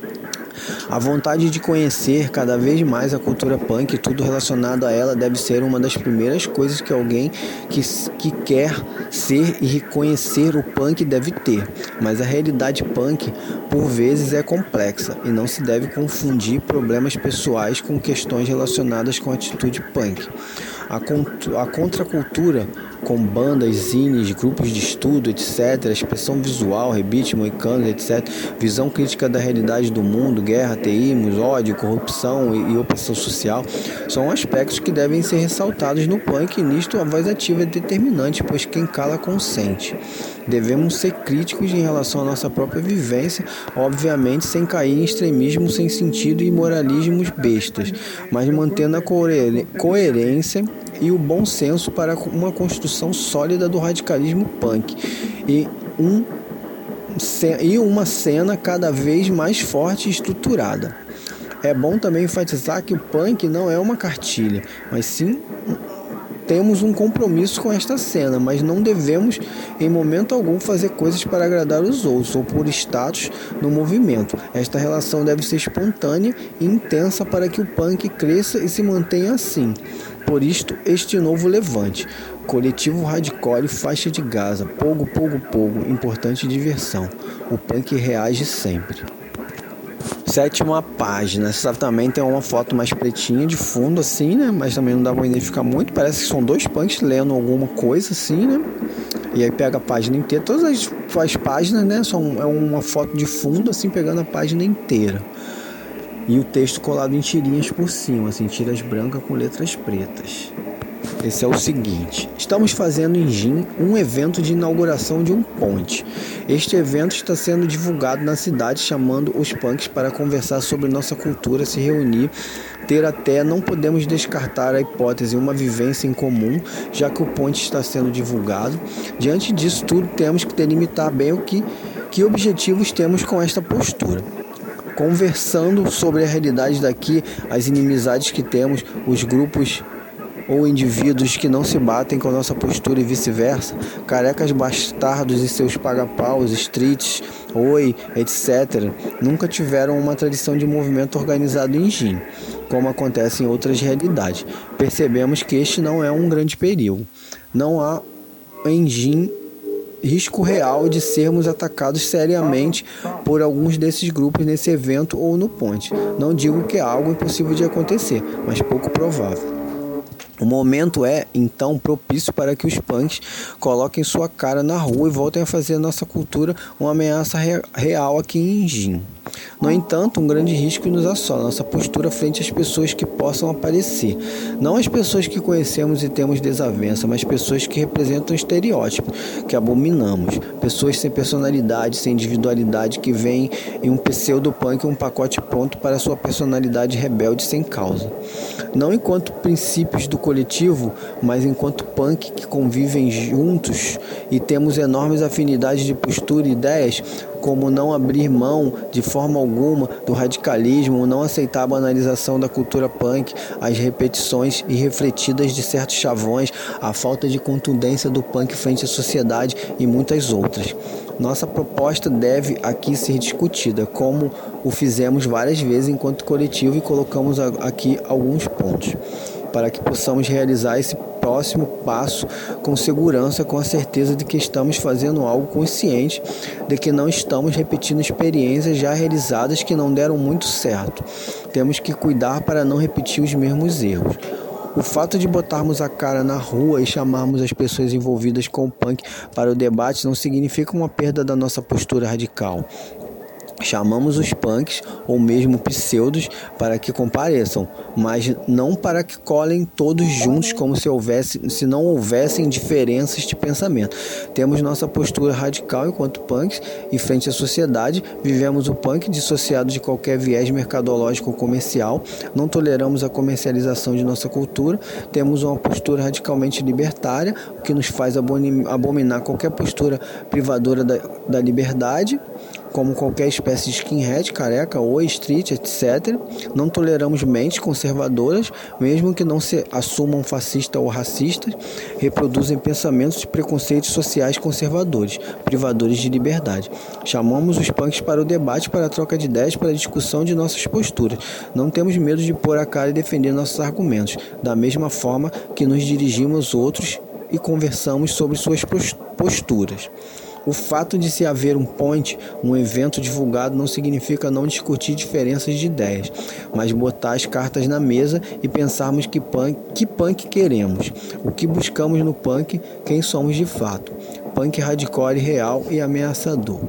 A vontade de conhecer cada vez mais a cultura punk e tudo relacionado a ela deve ser uma das primeiras coisas que alguém que quer ser e reconhecer o punk deve ter. Mas a realidade punk, por vezes, é complexa e não se deve confundir problemas pessoais com questões relacionadas com a atitude punk. A contracultura, com bandas, zines, grupos de estudo, etc., expressão visual, rebite, moicanos, etc., visão crítica da realidade do mundo, guerra, teísmos, ódio, corrupção e opressão social, são aspectos que devem ser ressaltados no punk e nisto a voz ativa é determinante, pois quem cala consente. Devemos ser críticos em relação à nossa própria vivência, obviamente sem cair em extremismo sem sentido e moralismos bestas, mas mantendo a coerência e o bom senso para uma construção sólida do radicalismo punk e uma cena cada vez mais forte e estruturada. É bom também enfatizar que o punk não é uma cartilha, mas sim temos um compromisso com esta cena, mas não devemos em momento algum fazer coisas para agradar os outros ou por status no movimento. Esta relação deve ser espontânea e intensa para que o punk cresça e se mantenha assim. Por isto, este novo levante. Coletivo Hardcore, Faixa de Gaza, Pogo, Pogo, Pogo, importante diversão. O punk reage sempre. Sétima página, essa também tem uma foto mais pretinha de fundo assim, né? Mas também não dá pra identificar muito, parece que são 2 punks lendo alguma coisa assim, né? E aí pega a página inteira, todas as páginas, né? É uma foto de fundo assim, pegando a página inteira. E o texto colado em tirinhas por cima, assim, tiras brancas com letras pretas. Esse é o seguinte: estamos fazendo em Jin um evento de inauguração de um ponte. Este evento está sendo divulgado na cidade, chamando os punks para conversar sobre nossa cultura, se reunir, ter até, não podemos descartar a hipótese, uma vivência em comum, já que o ponte está sendo divulgado. Diante disso tudo, temos que delimitar bem que objetivos temos com esta postura. Conversando sobre a realidade daqui, as inimizades que temos, os grupos ou indivíduos que não se batem com nossa postura e vice-versa, carecas bastardos e seus paga-paus, streets, oi, etc., nunca tiveram uma tradição de movimento organizado em Jin, como acontece em outras realidades. Percebemos que este não é um grande perigo. Não há em Jin risco real de sermos atacados seriamente por alguns desses grupos nesse evento ou no ponte. Não digo que é algo impossível de acontecer, mas pouco provável. O momento é, então, propício para que os punks coloquem sua cara na rua e voltem a fazer nossa cultura uma ameaça real aqui em Jin. No entanto, um grande risco nos assola, nossa postura frente às pessoas que possam aparecer. Não as pessoas que conhecemos e temos desavença, mas pessoas que representam estereótipos, que abominamos. Pessoas sem personalidade, sem individualidade, que veem em um pseudo-punk um pacote pronto para sua personalidade rebelde sem causa. Não enquanto princípios do coletivo, mas enquanto punk que convivem juntos e temos enormes afinidades de postura e ideias, como não abrir mão de forma alguma do radicalismo, não aceitar a banalização da cultura punk, as repetições irrefletidas de certos chavões, a falta de contundência do punk frente à sociedade e muitas outras. Nossa proposta deve aqui ser discutida, como o fizemos várias vezes enquanto coletivo, e colocamos aqui alguns pontos, para que possamos realizar esse próximo passo com segurança, com a certeza de que estamos fazendo algo consciente, de que não estamos repetindo experiências já realizadas que não deram muito certo. Temos que cuidar para não repetir os mesmos erros. O fato de botarmos a cara na rua e chamarmos as pessoas envolvidas com o punk para o debate não significa uma perda da nossa postura radical. Chamamos os punks, ou mesmo pseudos, para que compareçam, mas não para que colhem todos juntos como se não houvessem diferenças de pensamento. Temos nossa postura radical enquanto punks e frente à sociedade. Vivemos o punk dissociado de qualquer viés mercadológico ou comercial. Não toleramos a comercialização de nossa cultura. Temos uma postura radicalmente libertária, o que nos faz abominar qualquer postura privadora da liberdade, como qualquer espécie de skinhead, careca, oi, street, etc. Não toleramos mentes conservadoras, mesmo que não se assumam fascistas ou racistas, reproduzem pensamentos de preconceitos sociais conservadores, privadores de liberdade. Chamamos os punks para o debate, para a troca de ideias, para a discussão de nossas posturas. Não temos medo de pôr a cara e defender nossos argumentos, da mesma forma que nos dirigimos aos outros e conversamos sobre suas posturas. O fato de se haver um point, um evento divulgado, não significa não discutir diferenças de ideias, mas botar as cartas na mesa e pensarmos que punk queremos, o que buscamos no punk, quem somos de fato. Punk hardcore real e ameaçador.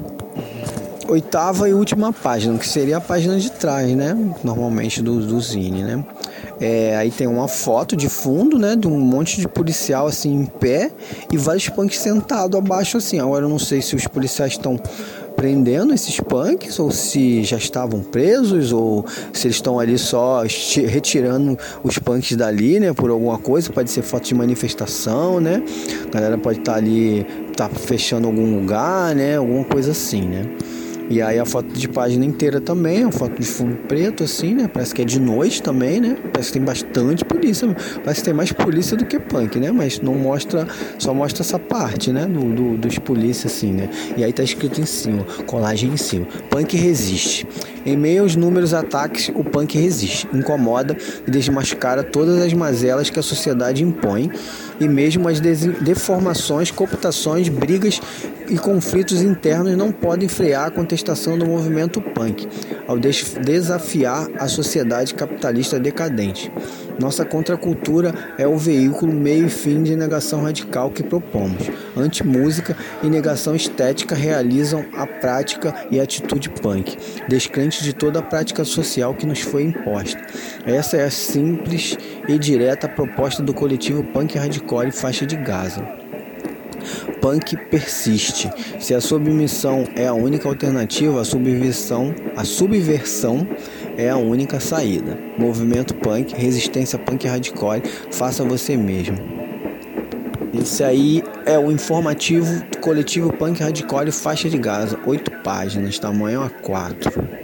Oitava e última página, que seria a página de trás, né? Normalmente do zine, né? Aí tem uma foto de fundo, né, de um monte de policial assim em pé e vários punks sentados abaixo assim. Agora eu não sei se os policiais estão prendendo esses punks ou se já estavam presos ou se eles estão ali só retirando os punks dali, né, por alguma coisa. Pode ser foto de manifestação, né? A galera pode estar ali, fechando algum lugar, né, alguma coisa assim, né? E aí a foto de página inteira também, uma foto de fundo preto assim, né? Parece que é de noite também, né? Parece que tem bastante polícia. Parece que tem mais polícia do que punk, né? Mas não mostra, só mostra essa parte, né? Dos polícias assim, né? E aí tá escrito em cima, colagem em cima. Punk resiste. Em meio aos números ataques, o punk resiste, incomoda e desmascara todas as mazelas que a sociedade impõe e mesmo as deformações, cooptações, brigas e conflitos internos não podem frear a contestação do movimento punk ao desafiar a sociedade capitalista decadente. Nossa contracultura é o veículo, meio e fim de negação radical que propomos. Antimúsica e negação estética realizam a prática e a atitude punk, descrente de toda a prática social que nos foi imposta. Essa é a simples e direta proposta do coletivo Punk Hardcore Faixa de Gaza. Punk persiste. Se a submissão é a única alternativa, a subversão é a única saída. Movimento punk, resistência punk hardcore, faça você mesmo. Esse aí é o informativo do coletivo Punk Hardcore Faixa de Gaza, 8 páginas, tamanho A4.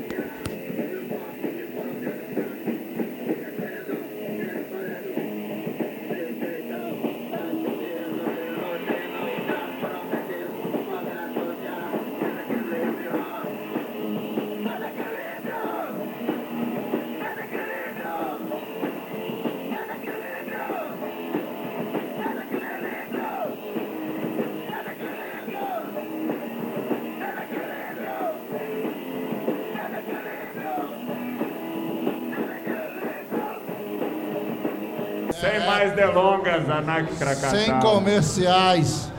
Sem mais delongas, Anak Krakatau. Sem comerciais.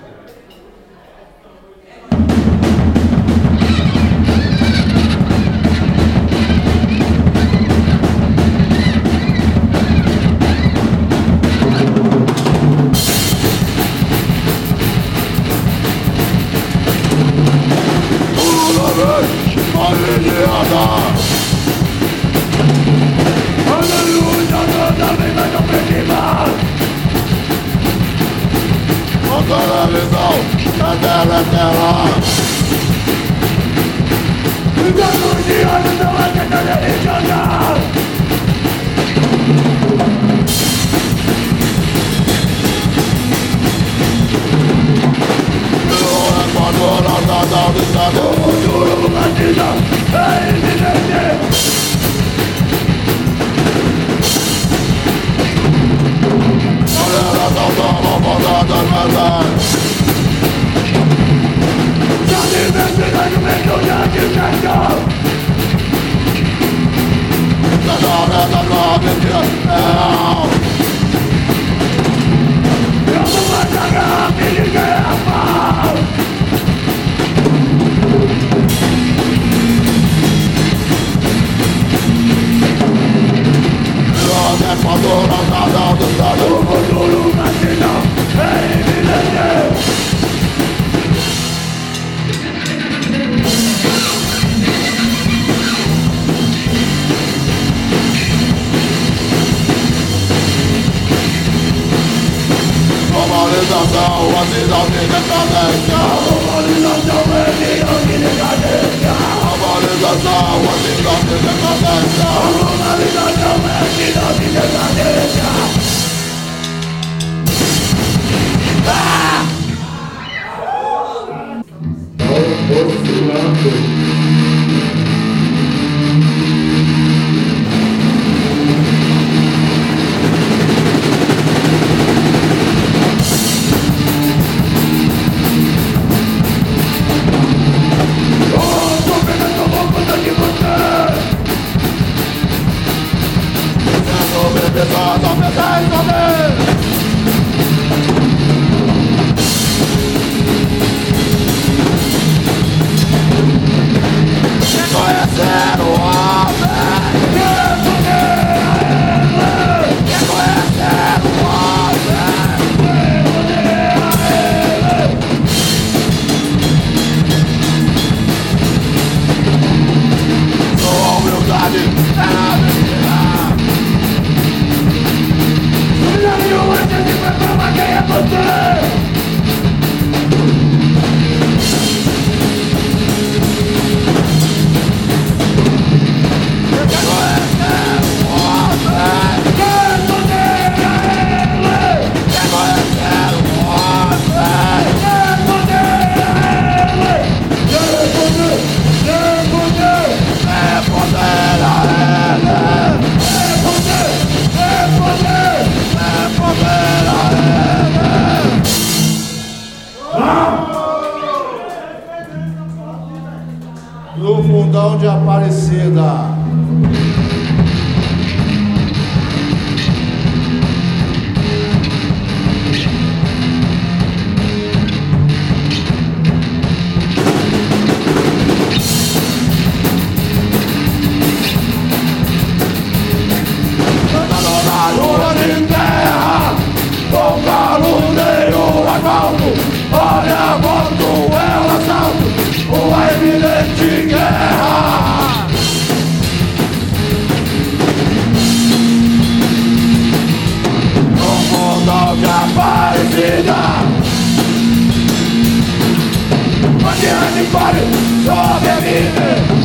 No fundão de Aparecida. Na lua de terra, com caludeiro asfalto, olha a moto, é o assalto, uma evidente guerra. No fundão de Aparecida, onde a Nicole sobrevive.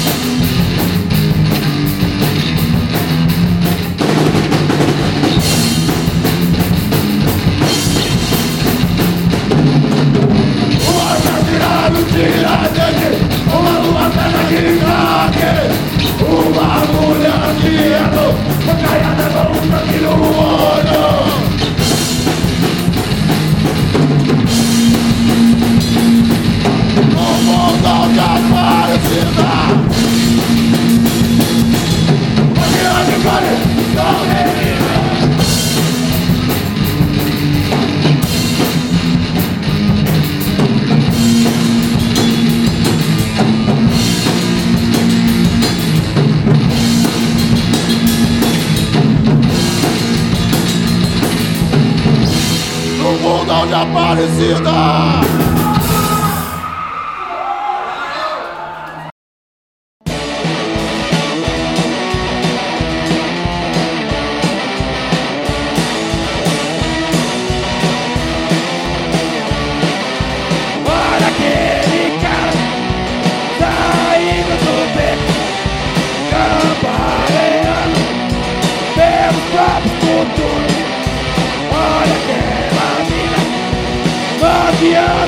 Tiradentes, uma lua terra gigante, uma mulher tirando, uma caiada com um sangue no olho. O fundão de Aparecida, onde a Nicole sobrevive. Fundão de Aparecida.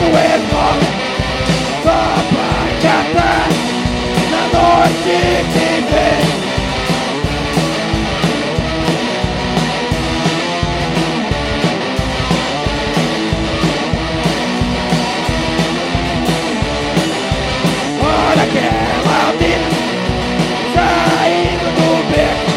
esmola, só pra engatar na noite que vem. Olha aquela mina saindo do beco,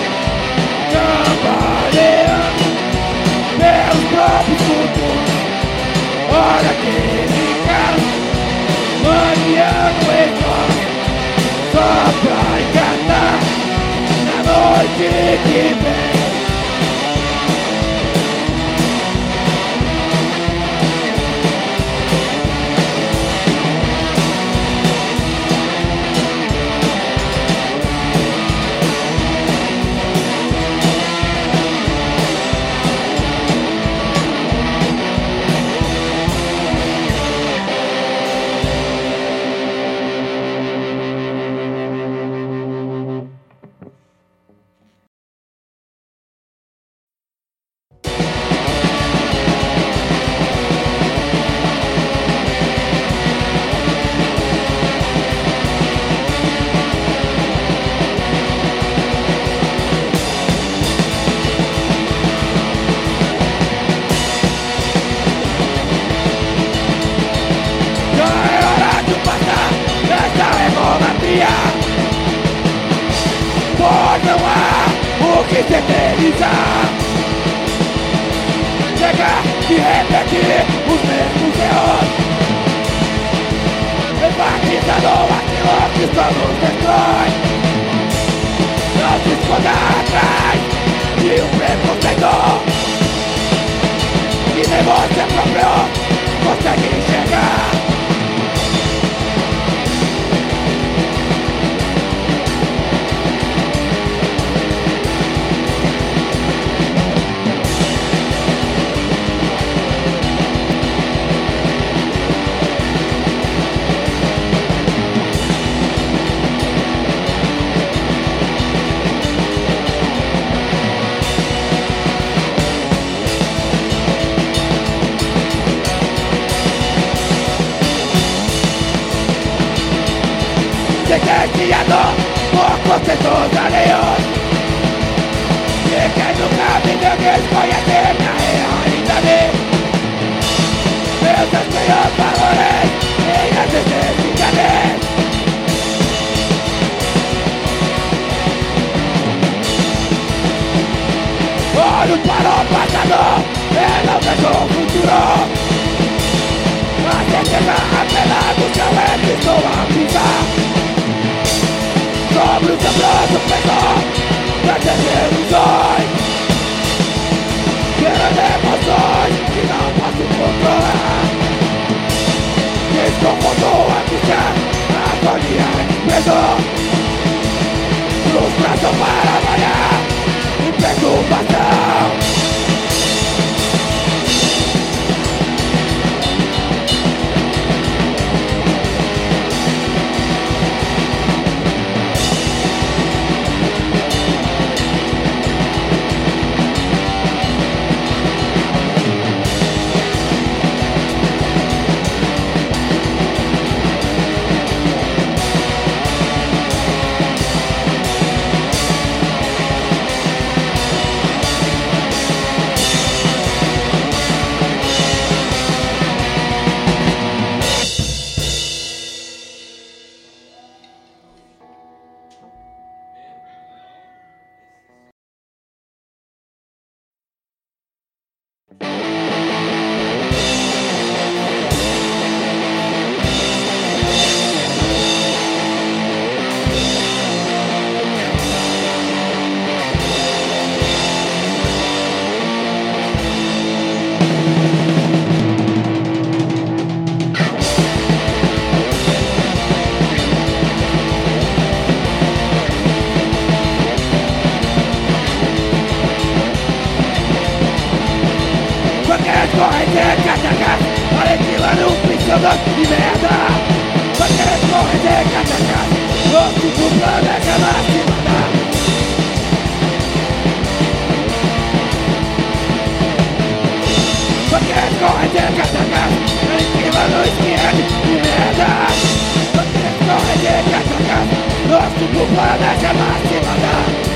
trabalhando pelos próprios futuros. Olha aquele cara maniando esmola, só pra engatar na noite que vem. Pois não há o que se eternizar. Chega de repetir os mesmos erros, enfatizando aquilo que só nos destrói. Não se esconda atrás de um preconceito que nem você próprio consegue enxergar. Sentenciado por conceitos alheios, e quem nunca viveu desconhecer minha realidade, meus anseios, valores e as necessidades. Olho para o passado e não vejo o futuro. A certeza apela do chão é que estou a pisar sobre o sabroso peso das desilusões, grandes emoções que não posso controlar. Desconforto, angústia, agonia e peso, frustração, paranoia e perturbação. de merda. Vai querer correr de cataca, louco do planeta na semana. Vai querer correr de cataca, no esquerdo, que merda. Vocês correm de catraca, nosso planeta é mais se mandar.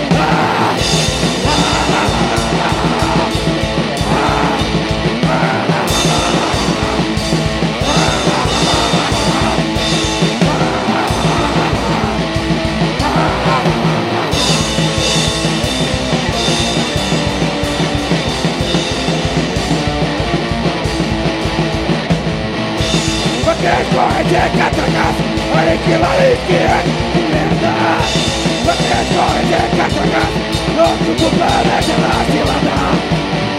Vocês correm de catraca, olhem que maluco que merda. Vocês correm de catraca, nosso planeta é mais se mandar.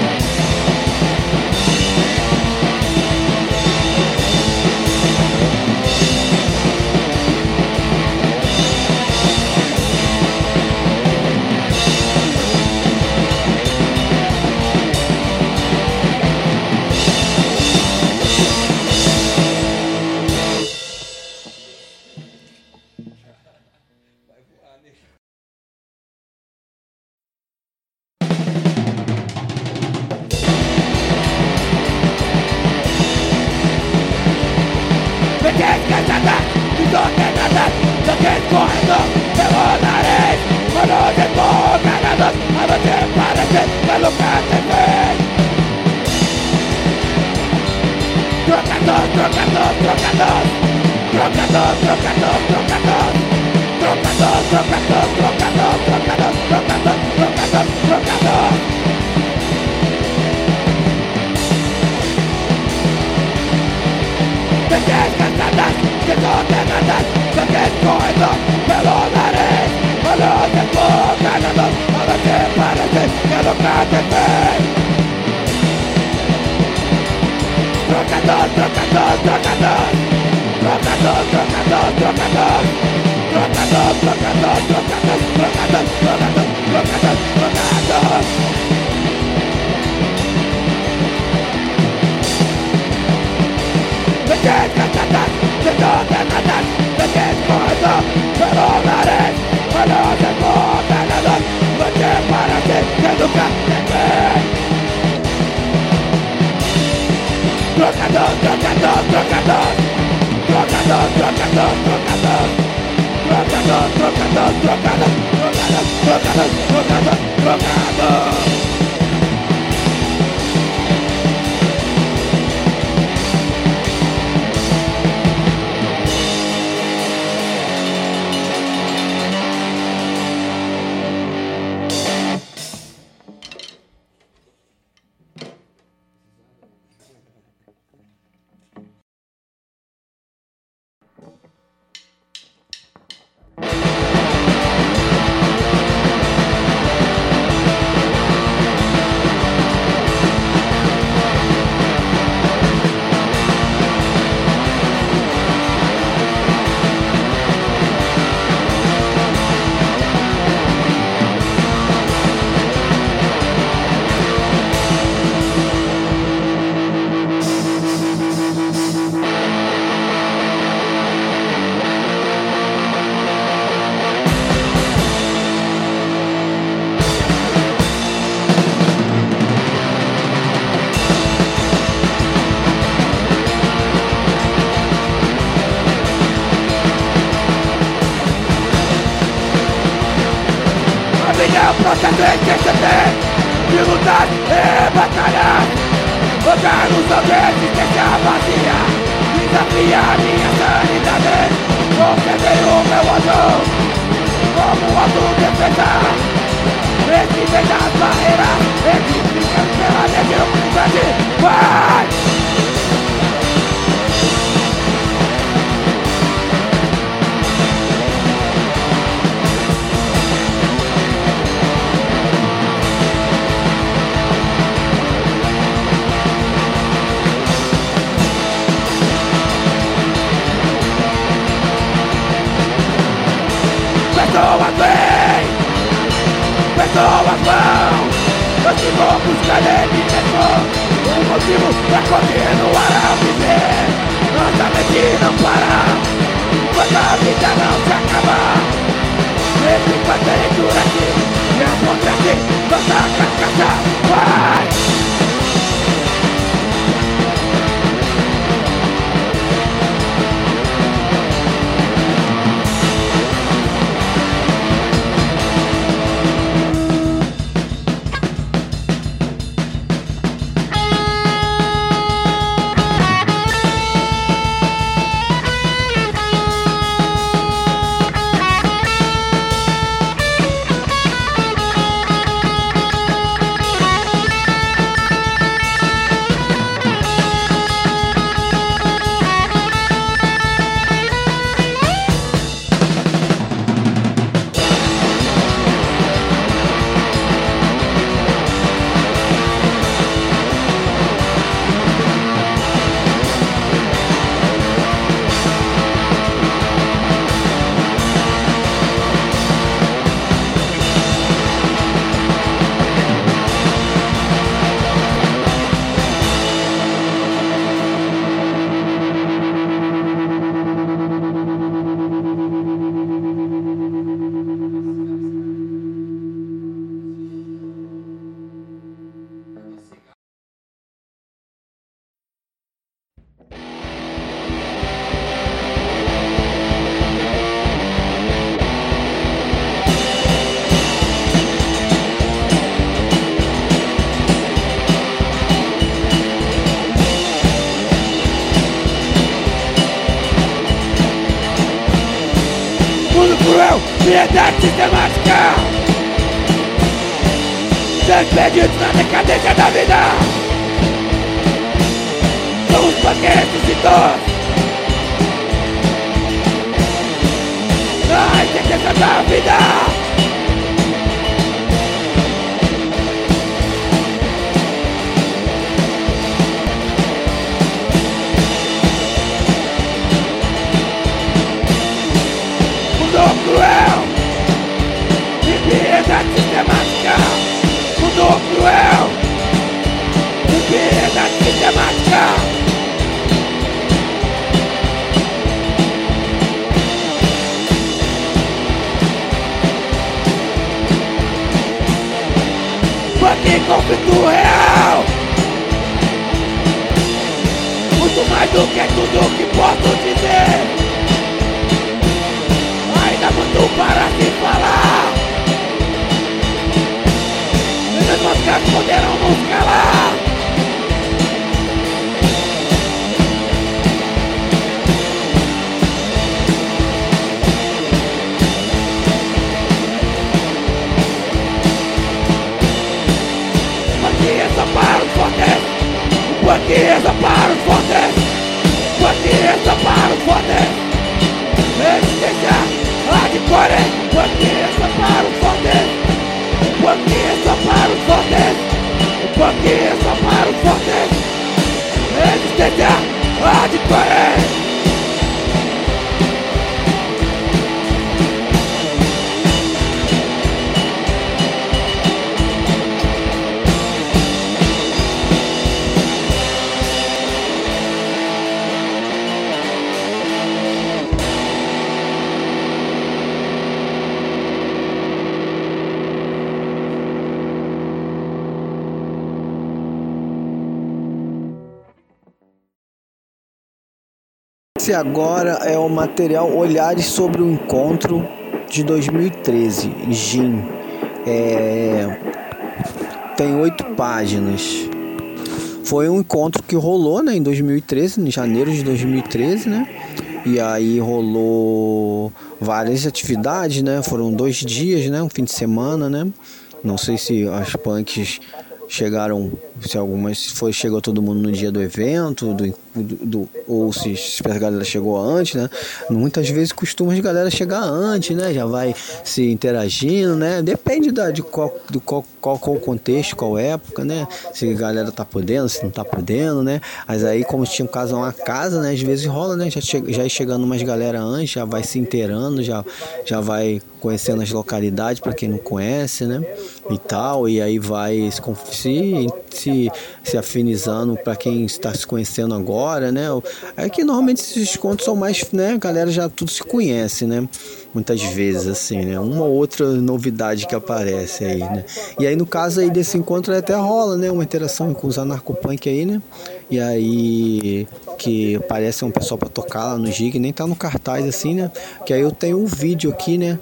De lutar e batalhar, lutar nos aldeia existência vazia, desafia minha sanidade. Você veio o meu ódio como autodefesa. Esse vem das barreiras, esse fica pela mediocridade. Vai! Pessoas vão, eu te vou buscar em mim mesmo. Um motivo pra continuar a viver. Nossa mente não para, enquanto a vida não se acaba. Sempre passei por aqui, eu encontrei nossa carcaça. Vai! piedade sistemática, despedidos na decadência da vida. São os banquetes de dor, na existência da vida. Cruel, impiedade sistemática. Mundo cruel, impiedade sistemática. Aqui conflito real, muito mais do que tudo que posso dizer. Ainda muito para se falar, e as máscaras poderão nos calar. Aqui é só para os fortes, aqui é só para os fortes, aqui é só para os fortes. Resistência hardcore, aqui é só para os fortes, aqui é só para os fortes, aqui é só para os fortes. Resistência hardcore. Esse agora é o material Olhares sobre o Encontro de 2013, Gin. Tem 8 páginas. Foi um encontro que rolou, né, em 2013, em janeiro de 2013, né? E aí rolou várias atividades, né? Foram 2 dias, né? Um fim de semana, né? Não sei se as punks chegaram, se algumas chegou todo mundo no dia do evento, ou se a galera chegou antes, né? Muitas vezes costuma a galera chegar antes, né? Já vai se interagindo, né? Depende de qual o contexto, qual época, né? Se a galera tá podendo, se não tá podendo, né? Mas aí, como tinha um caso uma casa, né? Às vezes rola, né? Já chegando umas galera antes, já vai se inteirando, já vai conhecendo as localidades para quem não conhece, né? E tal, e aí vai se afinizando para quem está se conhecendo agora, né? É que normalmente esses contos são mais, né? A galera já tudo se conhece, né? Muitas vezes, assim, né? Uma ou outra novidade que aparece aí, né? E aí, no caso aí desse encontro, até rola, né? Uma interação com os anarcopunk aí, né? E aí, que aparece um pessoal pra tocar lá no gig, nem tá no cartaz, assim, né? Que aí eu tenho um vídeo aqui, né?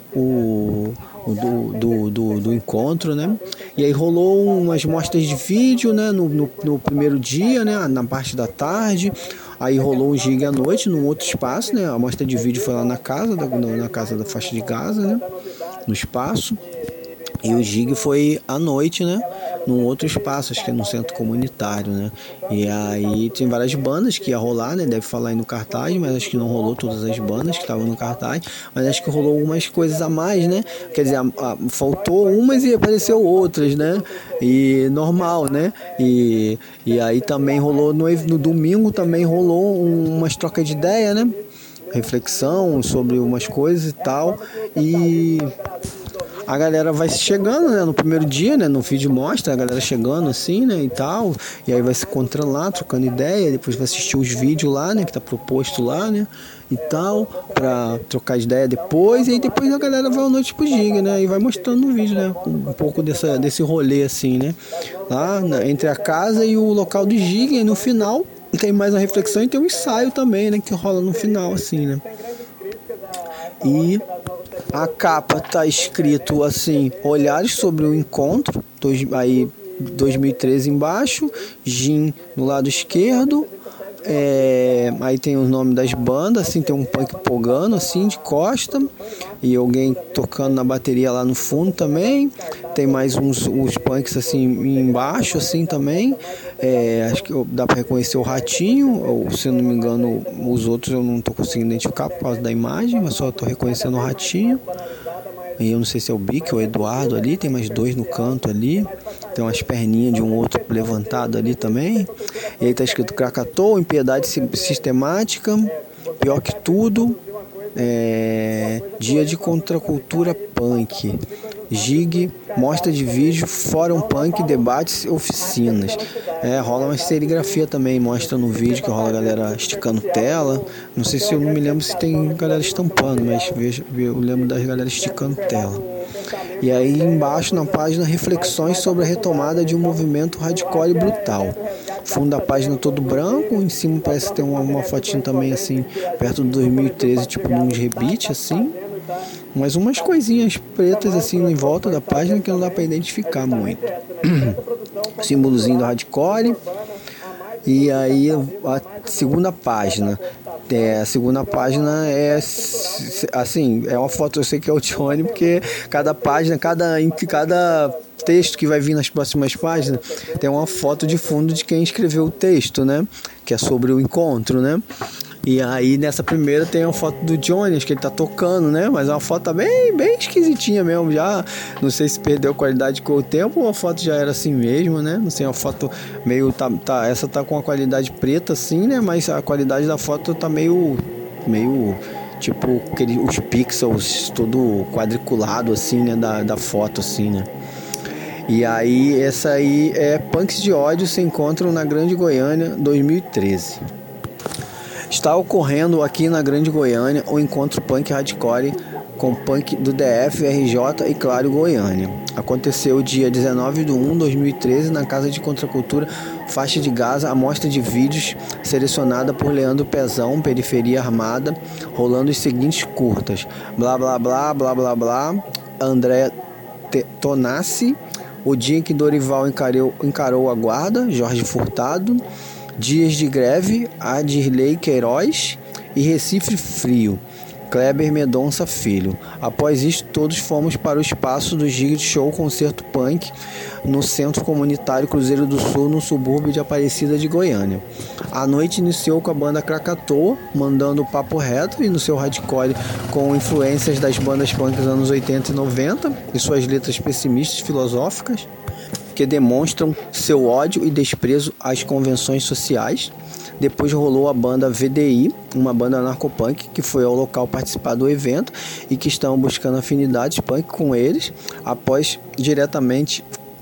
Do encontro, né? E aí rolou umas mostras de vídeo, né? No primeiro dia, né? Na parte da tarde. Aí rolou um gig à noite num outro espaço, né? A mostra de vídeo foi lá na casa da faixa de Gaza, né? No espaço. E o gig foi à noite, né? Num outro espaço, acho que é no centro comunitário, né? E aí tem várias bandas que ia rolar, né? Deve falar aí no cartaz, mas acho que não rolou todas as bandas que estavam no cartaz. Mas acho que rolou algumas coisas a mais, né? Quer dizer, faltou umas e apareceu outras, né? E normal, né? E aí também rolou, no domingo também rolou umas trocas de ideia, né? Reflexão sobre umas coisas e tal. E a galera vai chegando, né, no primeiro dia, né, no vídeo mostra a galera chegando assim, né, e tal, e aí vai se encontrando lá, trocando ideia, depois vai assistir os vídeos lá, né, que tá proposto lá, né, e tal, pra trocar ideia depois, e aí depois a galera vai à noite pro gig, né, e vai mostrando no vídeo, né, um pouco desse rolê assim, né, lá entre a casa e o local do gig, e no final tem mais uma reflexão e tem um ensaio também, né, que rola no final, assim, né. E a capa tá escrito assim, Olhares sobre o Encontro, aí 2013 embaixo, Gin no lado esquerdo, aí tem o nome das bandas, assim, tem um punk pogano, assim, de costa, e alguém tocando na bateria lá no fundo também. Tem mais uns punks assim embaixo assim também. Acho que dá para reconhecer o Ratinho, ou se eu não me engano os outros eu não estou conseguindo identificar por causa da imagem, mas só estou reconhecendo o Ratinho. E eu não sei se é o Bic ou o Eduardo ali, tem mais dois no canto ali. Tem umas perninhas de um outro levantado ali também. E aí tá escrito Krakatoa, Impiedade Sistemática, Pior que Tudo, Dia de Contracultura Punk, Gig, mostra de vídeo, fórum punk, debates, oficinas. Rola uma serigrafia também, mostra no vídeo que rola a galera esticando tela. Não sei se eu não me lembro se tem galera estampando, mas eu lembro das galera esticando tela. E aí embaixo na página, reflexões sobre a retomada de um movimento hardcore brutal. Fundo da página todo branco, em cima parece ter uma fotinho também assim, perto do 2013, tipo uns rebites assim. Mas umas coisinhas pretas assim em volta da página que não dá para identificar muito. Símbolozinho do hardcore. E aí a segunda página. A segunda página é assim, é uma foto, eu sei que é o Johnny, porque cada página, cada texto que vai vir nas próximas páginas tem uma foto de fundo de quem escreveu o texto, né? Que é sobre o encontro, né? E aí nessa primeira tem uma foto do Johnny, acho que ele tá tocando, né? Mas é uma foto bem esquisitinha mesmo, já não sei se perdeu a qualidade com o tempo ou a foto já era assim mesmo, né? Não sei, uma foto meio, essa tá com a qualidade preta assim, né? Mas a qualidade da foto tá meio tipo os pixels todo quadriculado assim, né? Da foto assim, né? E aí essa aí é Punks de Ódio se encontram na Grande Goiânia 2013. Está ocorrendo aqui na Grande Goiânia o encontro punk hardcore com punk do DF, RJ e Claro Goiânia. Aconteceu dia 19 de 1 de 2013 na Casa de Contracultura Faixa de Gaza, a mostra de vídeos selecionada por Leandro Pezão, Periferia Armada, rolando os seguintes curtas: Blá Blá Blá, Blá Blá Blá, André Tonassi, O Dia em que Dorival encarou a guarda, Jorge Furtado, Dias de Greve, Adirley Queiroz e Recife Frio, Kleber Mendonça Filho. Após isto, todos fomos para o espaço do Gig Show Concerto Punk no Centro Comunitário Cruzeiro do Sul, no subúrbio de Aparecida de Goiânia. A noite iniciou com a banda Krakatoa, mandando o papo reto e no seu hardcore com influências das bandas punk dos anos 80 e 90 e suas letras pessimistas filosóficas que demonstram seu ódio e desprezo às convenções sociais. Depois rolou a banda VDI, uma banda narcopunk que foi ao local participar do evento e que estão buscando afinidades punk com eles, após diretamente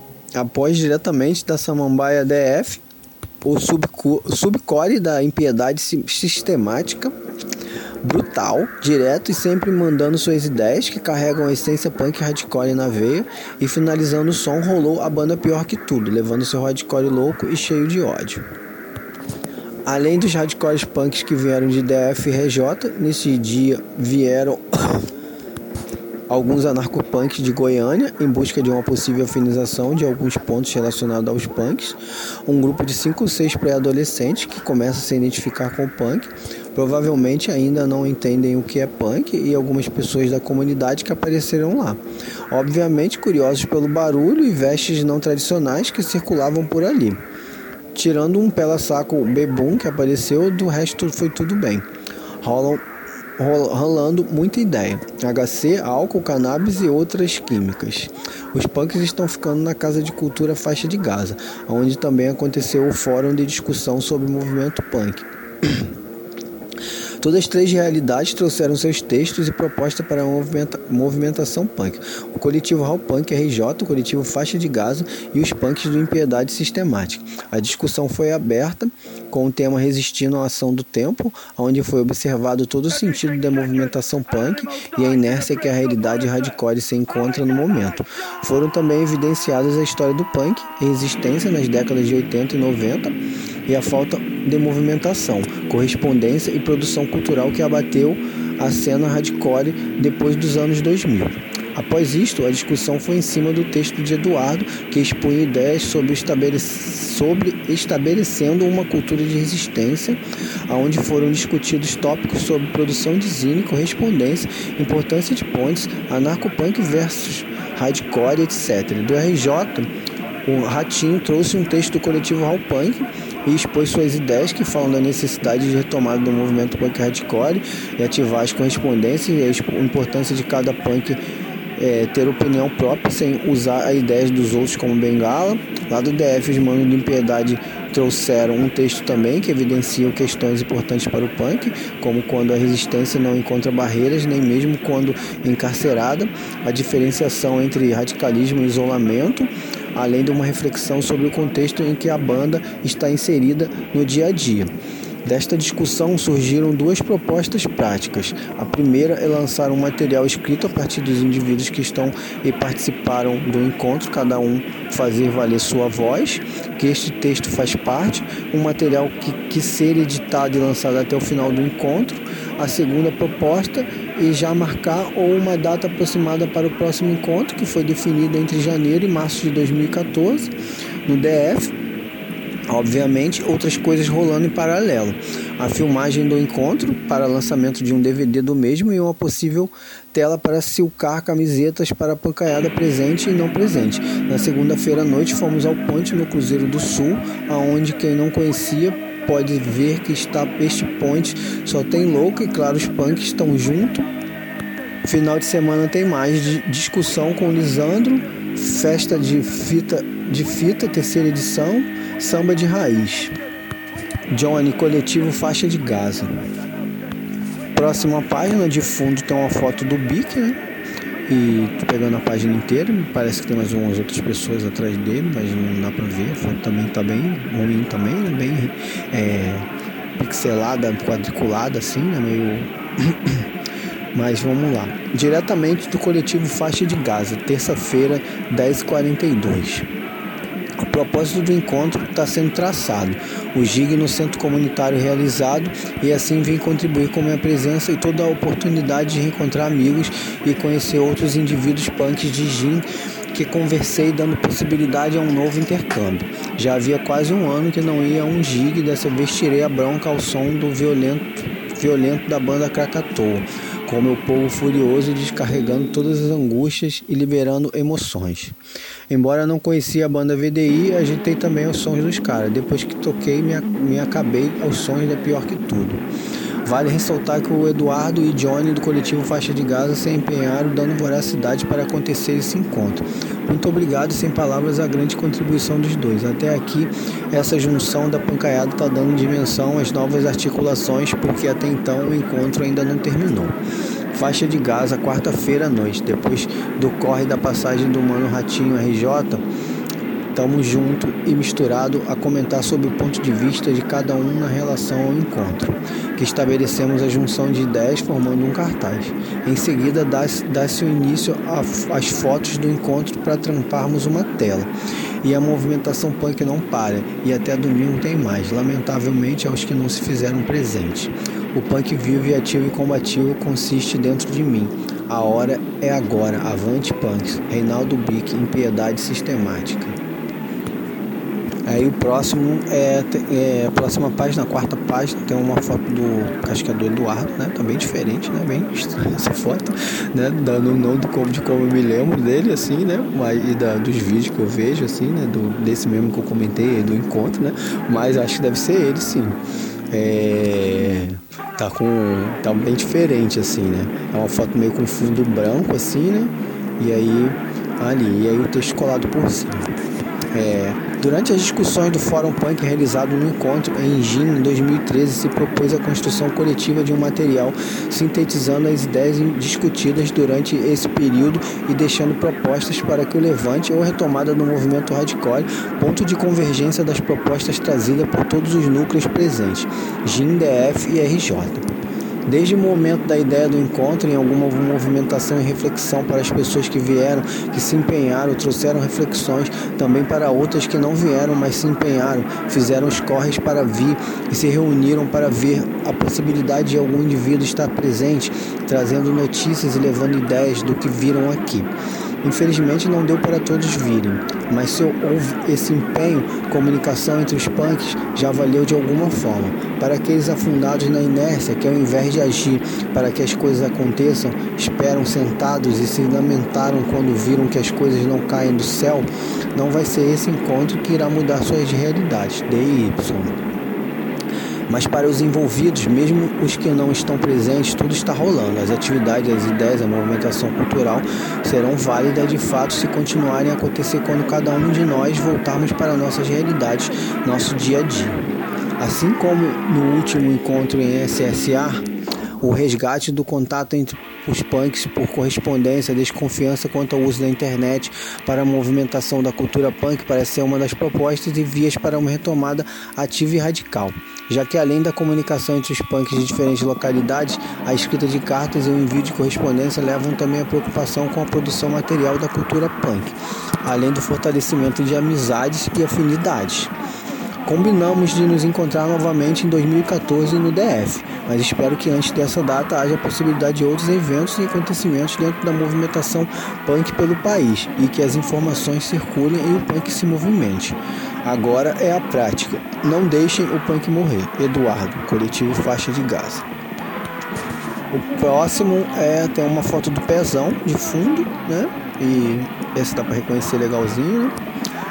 da Samambaia DF, o subcore da Impiedade Sistemática, brutal, direto e sempre mandando suas ideias que carregam a essência punk hardcore na veia, e finalizando o som rolou a banda Pior que Tudo, levando seu hardcore louco e cheio de ódio. Além dos hardcores punks que vieram de DF e RJ, nesse dia vieram alguns anarcopunks de Goiânia em busca de uma possível afinização de alguns pontos relacionados aos punks, um grupo de 5 ou 6 pré-adolescentes que começam a se identificar com o punk, provavelmente ainda não entendem o que é punk, e algumas pessoas da comunidade que apareceram lá, obviamente curiosos pelo barulho e vestes não tradicionais que circulavam por ali. Tirando um pela-saco bebum que apareceu, do resto foi tudo bem. Rolando muita ideia. HC, álcool, cannabis e outras químicas. Os punks estão ficando na Casa de Cultura Faixa de Gaza, onde também aconteceu o fórum de discussão sobre o movimento punk. Todas as 3 realidades trouxeram seus textos e propostas para a movimentação punk. O coletivo Raw Punk RJ, o coletivo Faixa de Gaza e os punks do Impiedade Sistemática. A discussão foi aberta, com o tema Resistindo à Ação do Tempo, onde foi observado todo o sentido da movimentação punk e a inércia que a realidade hardcore se encontra no momento. Foram também evidenciadas a história do punk e resistência nas décadas de 80 e 90 e a falta de movimentação, correspondência e produção cultural que abateu a cena hardcore depois dos anos 2000. Após isto, a discussão foi em cima do texto de Eduardo, que expunha ideias sobre estabelecendo uma cultura de resistência, onde foram discutidos tópicos sobre produção de zine, correspondência, importância de pontes, anarcopunk versus hardcore, etc. Do RJ, o Ratinho trouxe um texto do coletivo Raw Punk e expôs suas ideias que falam da necessidade de retomada do movimento punk hardcore e ativar as correspondências e a importância de cada punk ter opinião própria sem usar as ideias dos outros como bengala. Lá do DF, os manos do Impiedade trouxeram um texto também que evidencia questões importantes para o punk, como quando a resistência não encontra barreiras, nem mesmo quando encarcerada, a diferenciação entre radicalismo e isolamento, além de uma reflexão sobre o contexto em que a banda está inserida no dia a dia. Desta discussão surgiram duas propostas práticas. A primeira é lançar um material escrito a partir dos indivíduos que estão e participaram do encontro, cada um fazer valer sua voz, que este texto faz parte, um material que ser editado e lançado até o final do encontro. A segunda proposta é já marcar uma data aproximada para o próximo encontro, que foi definido entre janeiro e março de 2014 no DF. Obviamente, outras coisas rolando em paralelo. A filmagem do encontro para lançamento de um DVD do mesmo e uma possível tela para silcar camisetas para a pancaiada presente e não presente. Na segunda-feira à noite fomos ao Ponte no Cruzeiro do Sul, aonde quem não conhecia pode ver que este ponte só tem louco e claro, os punks estão junto. Final de semana tem mais discussão com Lisandro, festa de fita, terceira edição, samba de raiz. Johnny, coletivo Faixa de Gaza. Próxima página, de fundo tem uma foto do Bic, né? E tô pegando a página inteira, parece que tem mais umas outras pessoas atrás dele, mas não dá pra ver. A foto também tá bem ruim também, né? Bem pixelada, quadriculada assim, né? Meio... Mas vamos lá. Diretamente do coletivo Faixa de Gaza, terça-feira, 10h42. O propósito do encontro está sendo traçado, o GIG no centro comunitário realizado, e assim vem contribuir com minha presença e toda a oportunidade de reencontrar amigos e conhecer outros indivíduos punks de GIG que conversei, dando possibilidade a um novo intercâmbio. Já havia quase um ano que não ia a um GIG, dessa vez tirei a bronca ao som do violento da banda Krakatoa, com o meu povo furioso descarregando todas as angústias e liberando emoções. Embora não conhecia a banda VDI, ajeitei também os sons dos caras. Depois que toquei, me acabei aos sons da Pior Que Tudo. Vale ressaltar que o Eduardo e Johnny do coletivo Faixa de Gaza se empenharam dando voracidade para acontecer esse encontro. Muito obrigado, sem palavras, a grande contribuição dos dois. Até aqui, essa junção da pancaiada está dando dimensão às novas articulações, porque até então o encontro ainda não terminou. Faixa de Gaza, quarta-feira à noite, depois do corre da passagem do Mano Ratinho RJ, estamos junto e misturado a comentar sobre o ponto de vista de cada um na relação ao encontro, que estabelecemos a junção de ideias formando um cartaz. Em seguida, dá-se o início às fotos do encontro para tramparmos uma tela. E a movimentação punk não para, e até domingo tem mais, lamentavelmente aos que não se fizeram presente. O punk vivo e ativo e combativo consiste dentro de mim. A hora é agora, avante punks. Reinaldo Bic, Impiedade Sistemática. Aí o próximo a próxima página, a quarta página, tem uma foto do cascador Eduardo, né? Tá bem diferente, né? Bem estranha essa foto, né? Dando não de como eu me lembro dele, assim, né? Dos vídeos que eu vejo, assim, né? Desse mesmo que eu comentei, do encontro, né? Mas acho que deve ser ele, sim. Tá bem diferente, assim, né? É uma foto meio com fundo branco, assim, né? E aí o texto colado por cima. Durante as discussões do Fórum Punk realizado no encontro em Jin, em 2013, se propôs a construção coletiva de um material sintetizando as ideias discutidas durante esse período e deixando propostas para que o levante ou retomada do movimento hardcore, ponto de convergência das propostas trazidas por todos os núcleos presentes, Jin, DF e RJ. Desde o momento da ideia do encontro, em alguma movimentação e reflexão para as pessoas que vieram, que se empenharam, trouxeram reflexões, também para outras que não vieram, mas se empenharam, fizeram os corres para vir e se reuniram para ver a possibilidade de algum indivíduo estar presente, trazendo notícias e levando ideias do que viram aqui. Infelizmente não deu para todos virem, mas se houve esse empenho, comunicação entre os punks já valeu de alguma forma. Para aqueles afundados na inércia que ao invés de agir para que as coisas aconteçam, esperam sentados e se lamentaram quando viram que as coisas não caem do céu, não vai ser esse encontro que irá mudar suas realidades. DY. Mas para os envolvidos, mesmo os que não estão presentes, tudo está rolando. As atividades, as ideias, a movimentação cultural serão válidas de fato se continuarem a acontecer quando cada um de nós voltarmos para nossas realidades, nosso dia a dia. Assim como no último encontro em SSA, o resgate do contato entre os punks por correspondência, desconfiança quanto ao uso da internet para a movimentação da cultura punk parece ser uma das propostas e vias para uma retomada ativa e radical, já que além da comunicação entre os punks de diferentes localidades, a escrita de cartas e o envio de correspondência levam também a preocupação com a produção material da cultura punk, além do fortalecimento de amizades e afinidades. Combinamos de nos encontrar novamente em 2014 no DF, mas espero que antes dessa data haja a possibilidade de outros eventos e acontecimentos dentro da movimentação punk pelo país e que as informações circulem e o punk se movimente. Agora é a prática. Não deixem o punk morrer. Eduardo, Coletivo Faixa de Gaza. O próximo tem uma foto do Pezão de fundo, né? E esse dá para reconhecer legalzinho, né?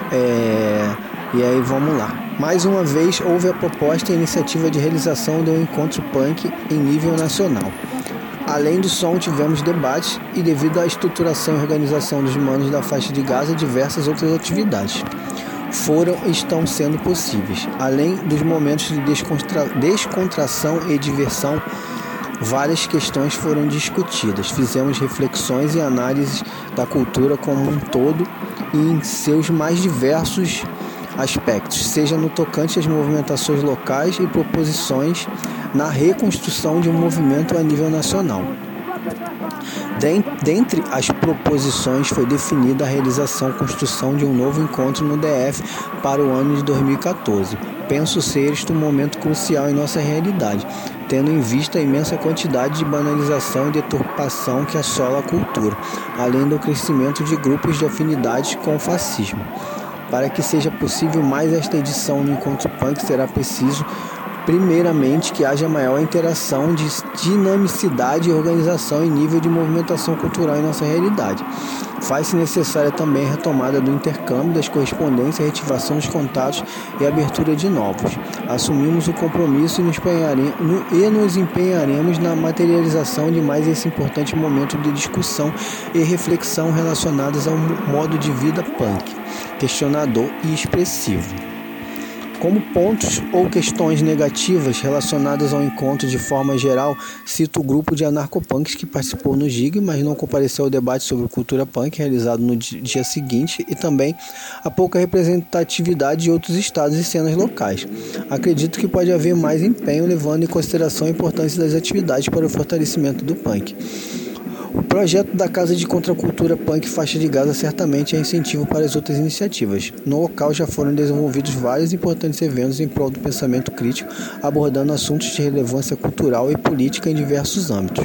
E aí vamos lá. Mais uma vez houve a proposta e a iniciativa de realização de um encontro punk em nível nacional. Além do som, tivemos debates e, devido à estruturação e organização dos manos da faixa de Gaza, diversas outras atividades foram e estão sendo possíveis. Além dos momentos de descontração e diversão, várias questões foram discutidas. Fizemos reflexões e análises da cultura como um todo e em seus mais diversos aspectos, seja no tocante às movimentações locais e proposições na reconstrução de um movimento a nível nacional. Dentre as proposições foi definida a realização e construção de um novo encontro no DF para o ano de 2014. Penso ser este um momento crucial em nossa realidade, tendo em vista a imensa quantidade de banalização e deturpação que assola a cultura, além do crescimento de grupos de afinidades com o fascismo. Para que seja possível mais esta edição no Encontro Punk, será preciso, primeiramente, que haja maior interação, de dinamicidade e organização em nível de movimentação cultural em nossa realidade. Faz-se necessária também a retomada do intercâmbio, das correspondências, a reativação dos contatos e a abertura de novos. Assumimos o compromisso e nos empenharemos na materialização de mais esse importante momento de discussão e reflexão relacionadas ao modo de vida punk, questionador e expressivo. Como pontos ou questões negativas relacionadas ao encontro de forma geral, cito o grupo de anarcopunks que participou no GIG, mas não compareceu ao debate sobre cultura punk realizado no dia seguinte, e também a pouca representatividade de outros estados e cenas locais. Acredito que pode haver mais empenho, levando em consideração a importância das atividades para o fortalecimento do punk. O projeto da Casa de Contracultura Punk Faixa de Gaza certamente é incentivo para as outras iniciativas. No local já foram desenvolvidos vários importantes eventos em prol do pensamento crítico, abordando assuntos de relevância cultural e política em diversos âmbitos.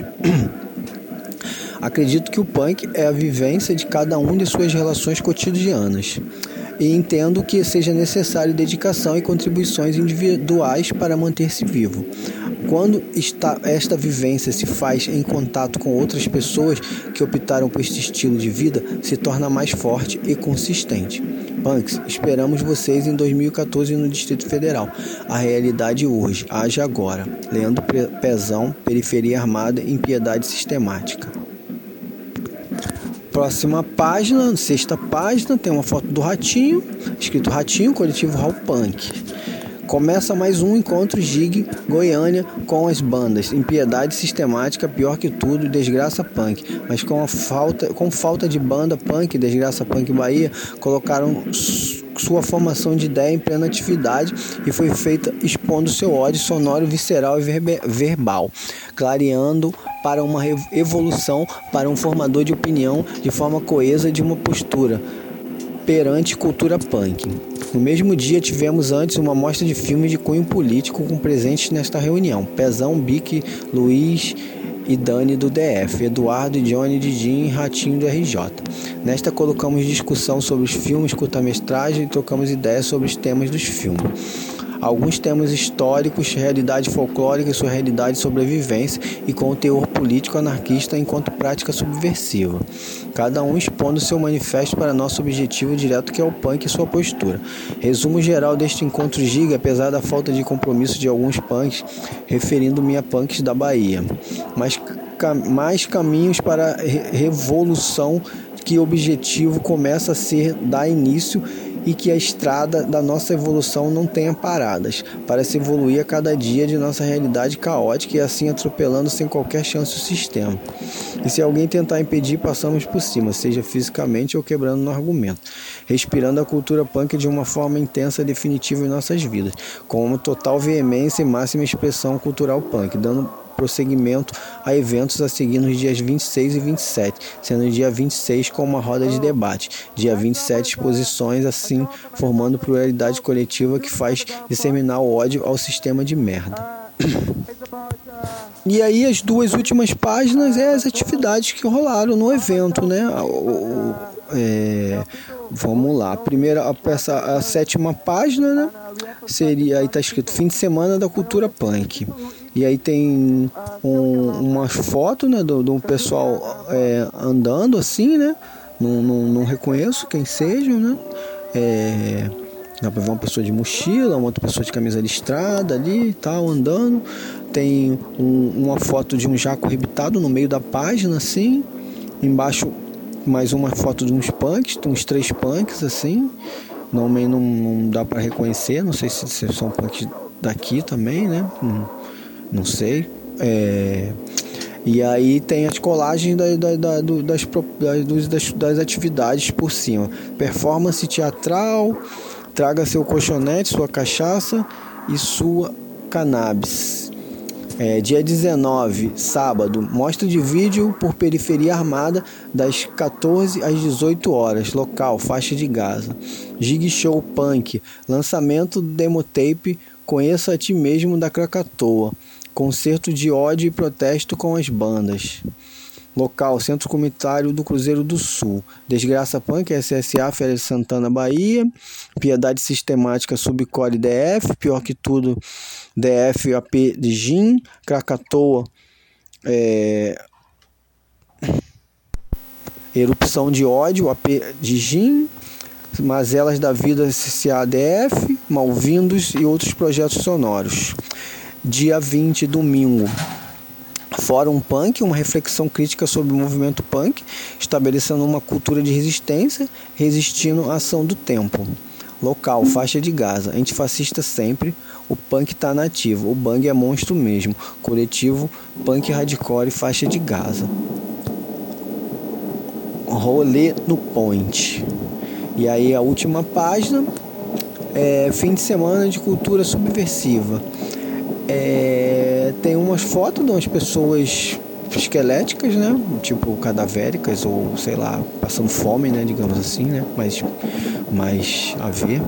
Acredito que o punk é a vivência de cada um de suas relações cotidianas. E entendo que seja necessário dedicação e contribuições individuais para manter-se vivo. Quando esta vivência se faz em contato com outras pessoas que optaram por este estilo de vida, se torna mais forte e consistente. Punks, esperamos vocês em 2014 no Distrito Federal. A realidade urge, age agora. Leandro Pezão, Periferia Armada, Impiedade Sistemática. Próxima página, sexta página, tem uma foto do Ratinho, escrito Ratinho, Coletivo Raul Punk. Começa mais um encontro Gig Goiânia com as bandas Impiedade Sistemática, Pior Que Tudo e Desgraça Punk. Mas com falta de banda punk, Desgraça Punk Bahia colocaram sua formação de ideia em plena atividade e foi feita expondo seu ódio sonoro, visceral e verbal, clareando para uma evolução para um formador de opinião de forma coesa de uma postura perante cultura punk. No mesmo dia tivemos antes uma mostra de filmes de cunho político com presentes nesta reunião: Pezão, Bic, Luiz e Dani do DF, Eduardo e Johnny Didinho e Ratinho do RJ. Nesta colocamos discussão sobre os filmes, curta-metragem e trocamos ideias sobre os temas dos filmes. Alguns temas históricos, realidade folclórica e sua realidade de sobrevivência, e com o teor político anarquista enquanto prática subversiva. Cada um expondo seu manifesto para nosso objetivo direto, que é o punk e sua postura. Resumo geral deste encontro giga, apesar da falta de compromisso de alguns punks, referindo-me a punks da Bahia. Mais caminhos para a revolução, que o objetivo começa a ser dar início e que a estrada da nossa evolução não tenha paradas, para se evoluir a cada dia de nossa realidade caótica e assim atropelando sem qualquer chance o sistema. E se alguém tentar impedir, passamos por cima, seja fisicamente ou quebrando no argumento, respirando a cultura punk de uma forma intensa e definitiva em nossas vidas, com uma total veemência e máxima expressão cultural punk, dando prosseguimento a eventos a seguir nos dias 26 e 27, sendo o dia 26 com uma roda de debate, dia 27 exposições, assim formando pluralidade coletiva que faz disseminar o ódio ao sistema de merda. E aí as duas últimas páginas é as atividades que rolaram no evento, né? Vamos lá, a sétima página, né? Seria, aí tá escrito fim de semana da cultura punk. E aí tem uma foto, né, do pessoal andando assim, né? Não reconheço quem sejam, né? Dá pra ver uma pessoa de mochila, uma outra pessoa de camisa listrada ali e tal, andando. Tem uma foto de um jaco arrebitado no meio da página, assim. Embaixo mais uma foto de uns punks, uns 3 punks, assim. Não dá pra reconhecer, não sei se são punks daqui também, né? Não sei. E aí tem as colagens das atividades por cima. Performance teatral, traga seu colchonete, sua cachaça e sua cannabis. Dia 19, sábado, mostra de vídeo por periferia armada das 14 às 18 horas, local, faixa de Gaza. Gig Show Punk, lançamento demotape Conheça a Ti Mesmo da Krakatoa, concerto de ódio e protesto com as bandas. Local, Centro Comunitário do Cruzeiro do Sul. Desgraça Punk, SSA, Feira de Santana, Bahia. Piedade Sistemática, Subcore DF. Pior Que Tudo, DF, AP de Gin. Krakatoa, Erupção de Ódio, AP de Gin. Mazelas da Vida, SCA DF. Malvindos e outros projetos sonoros. Dia 20, domingo. Fórum Punk, uma reflexão crítica sobre o movimento punk, estabelecendo uma cultura de resistência, resistindo à ação do tempo. Local, faixa de Gaza, antifascista sempre, o punk tá nativo, o bang é monstro mesmo, coletivo, punk hardcore, faixa de Gaza. Rolê no Point. E aí a última página, fim de semana de cultura subversiva. Tem umas fotos de umas pessoas esqueléticas, né? Tipo cadavéricas ou sei lá, passando fome, né? Digamos assim, né? Mas a ver.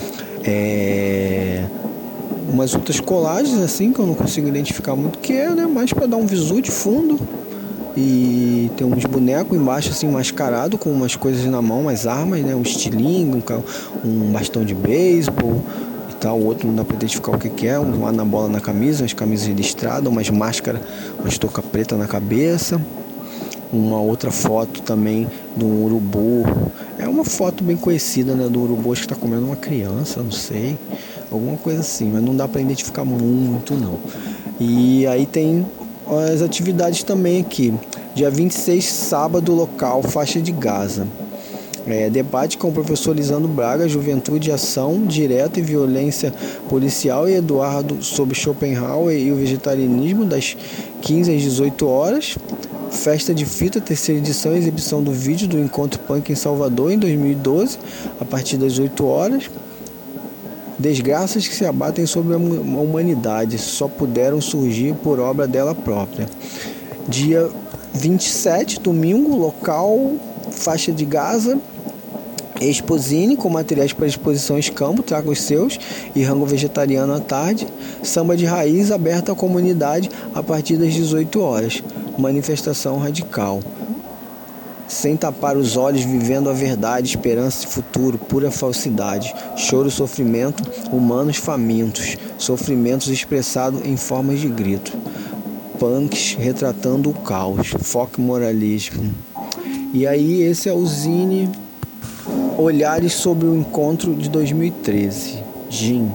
Umas outras colagens assim que eu não consigo identificar muito o que é, né? Mas para dar um visu de fundo. E tem uns bonecos embaixo assim mascarado com umas coisas na mão, umas armas, né? Um estilingue, um bastão de beisebol. O outro não dá para identificar o que é, uma anabola na camisa, umas camisas listradas, umas máscaras, umas touca preta na cabeça, uma outra foto também de um urubu, uma foto bem conhecida, né, do urubu, acho que está comendo uma criança, não sei, alguma coisa assim, mas não dá para identificar muito não. E aí tem as atividades também aqui, dia 26, sábado, local, faixa de Gaza. Debate com o professor Lisandro Braga, Juventude, Ação Direta e Violência Policial, e Eduardo sobre Schopenhauer e o Vegetarianismo, das 15 às 18 horas. Festa de Fita, terceira edição, exibição do vídeo do Encontro Punk em Salvador, em 2012, a partir das 8 horas. Desgraças que se abatem sobre a humanidade só puderam surgir por obra dela própria. Dia 27, domingo, local, faixa de Gaza, Exposine, com materiais para exposição Escambo, traga os seus, e rango vegetariano à tarde. Samba de raiz, aberta à comunidade a partir das 18 horas. Manifestação radical. Sem tapar os olhos, vivendo a verdade, esperança e futuro, pura falsidade. Choro e sofrimento, humanos famintos, sofrimentos expressados em formas de grito. Punks retratando o caos, foco e moralismo. E aí, esse é o Zine Olhares sobre o Encontro de 2013. Jim.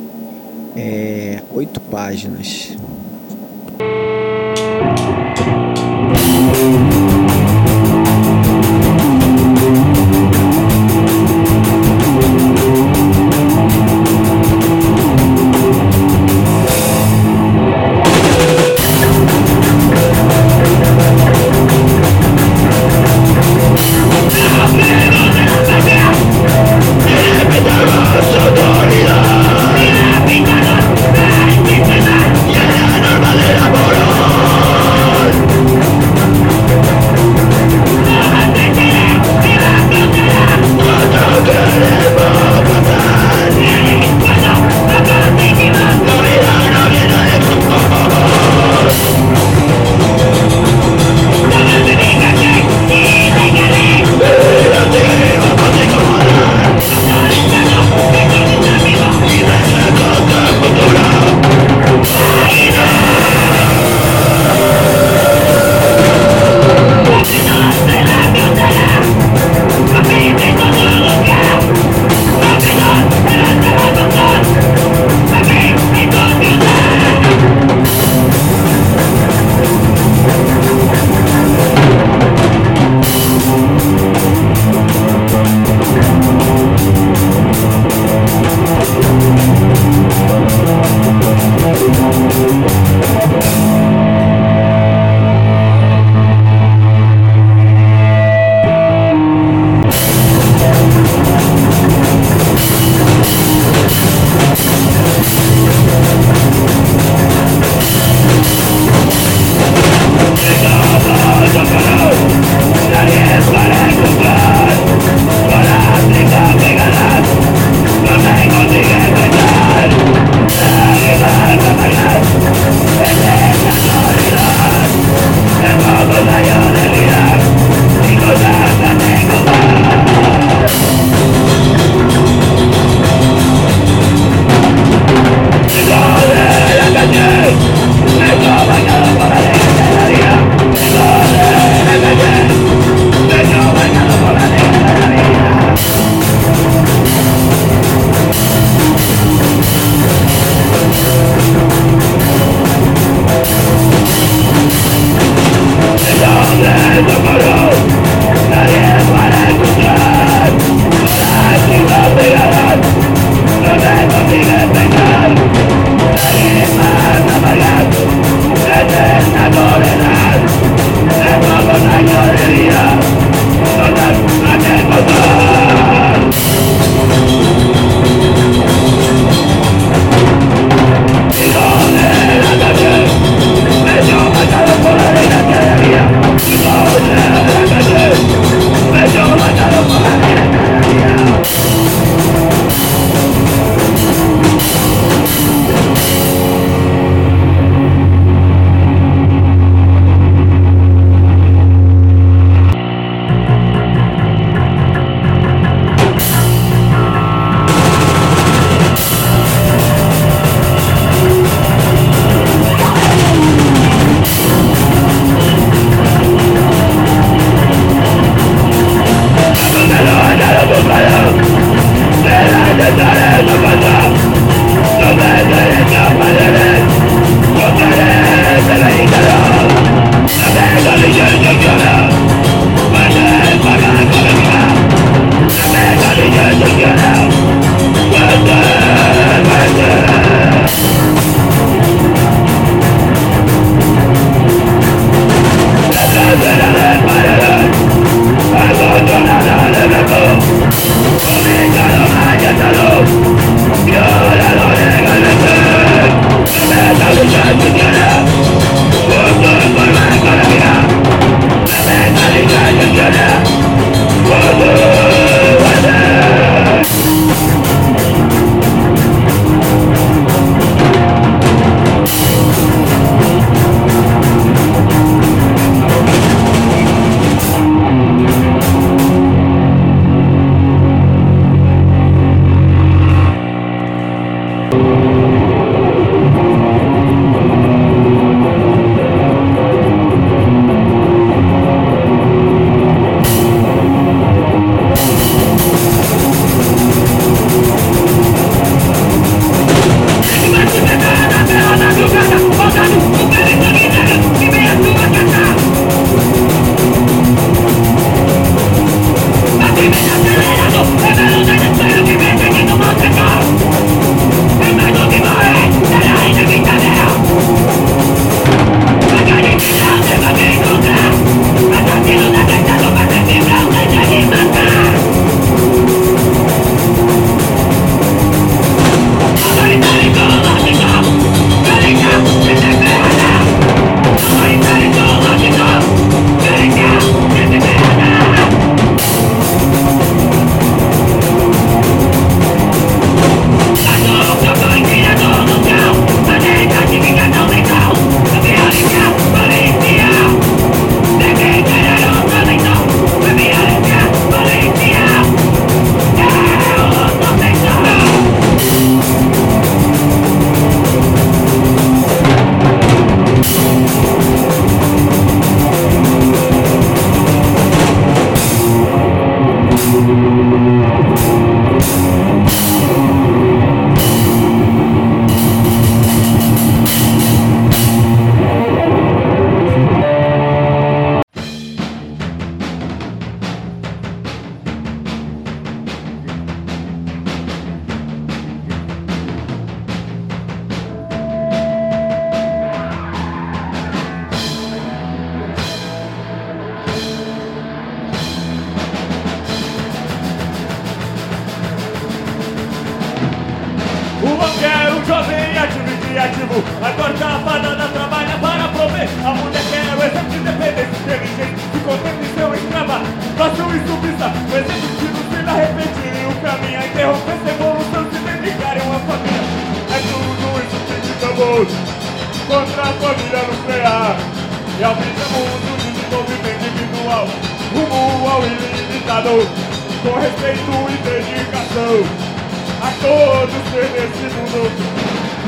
8 páginas. Yeah. Agora a banana trabalha para prover. A mulher quer o exemplo de independência, inteligente, se contenta em ser escrava. Fácil e submissa, o exemplo de não se repetir o caminho. A interromper essa evolução, se dedicarem uma família. É tudo isso que gritamos contra a família nuclear. E aumentamos o desenvolvimento individual rumo ao ilimitado, com respeito e dedicação a todos nesse mundo.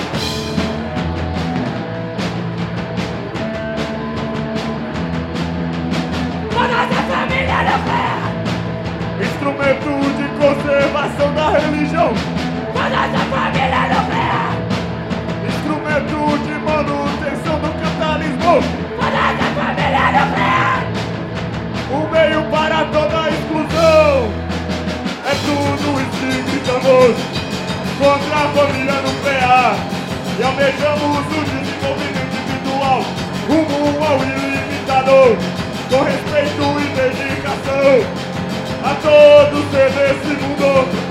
Instrumento de conservação da religião. Toda essa família nuclear. Instrumento de manutenção do capitalismo. Toda essa família nuclear. Um meio para toda a exclusão. É tudo isso que gritamos contra a família nuclear. E almejamos o desenvolvimento individual rumo ao ilimitado, com respeito e dedicação a todos desse mundo.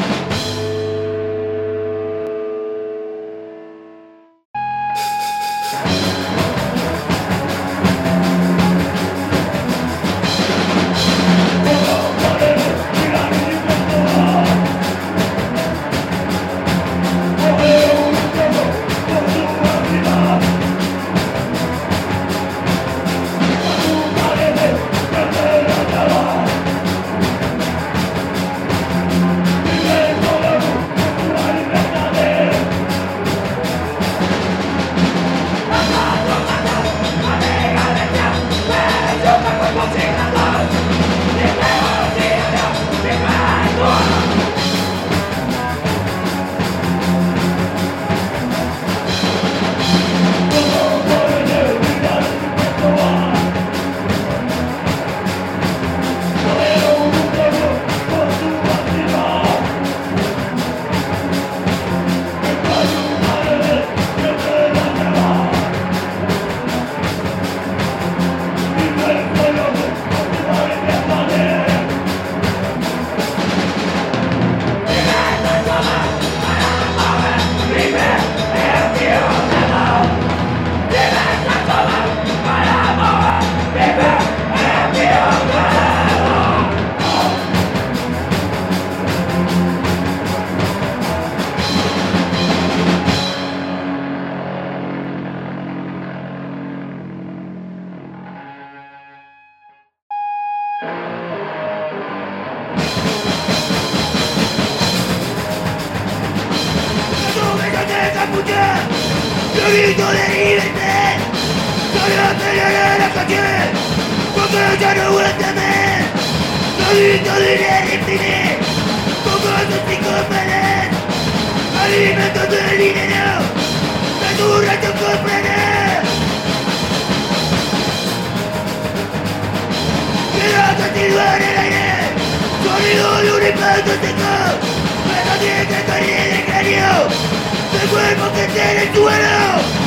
grito de libertad, solo pelearé la calle, porque ya no vuelve a ver. Grito de repetir, como los psicópatas, alimentos del dinero, me dura tu comprender. Quiero continuar en el aire, sonido de un impacto seco, pero tiene que caer en el cráneo, del cuerpo que está en el suelo.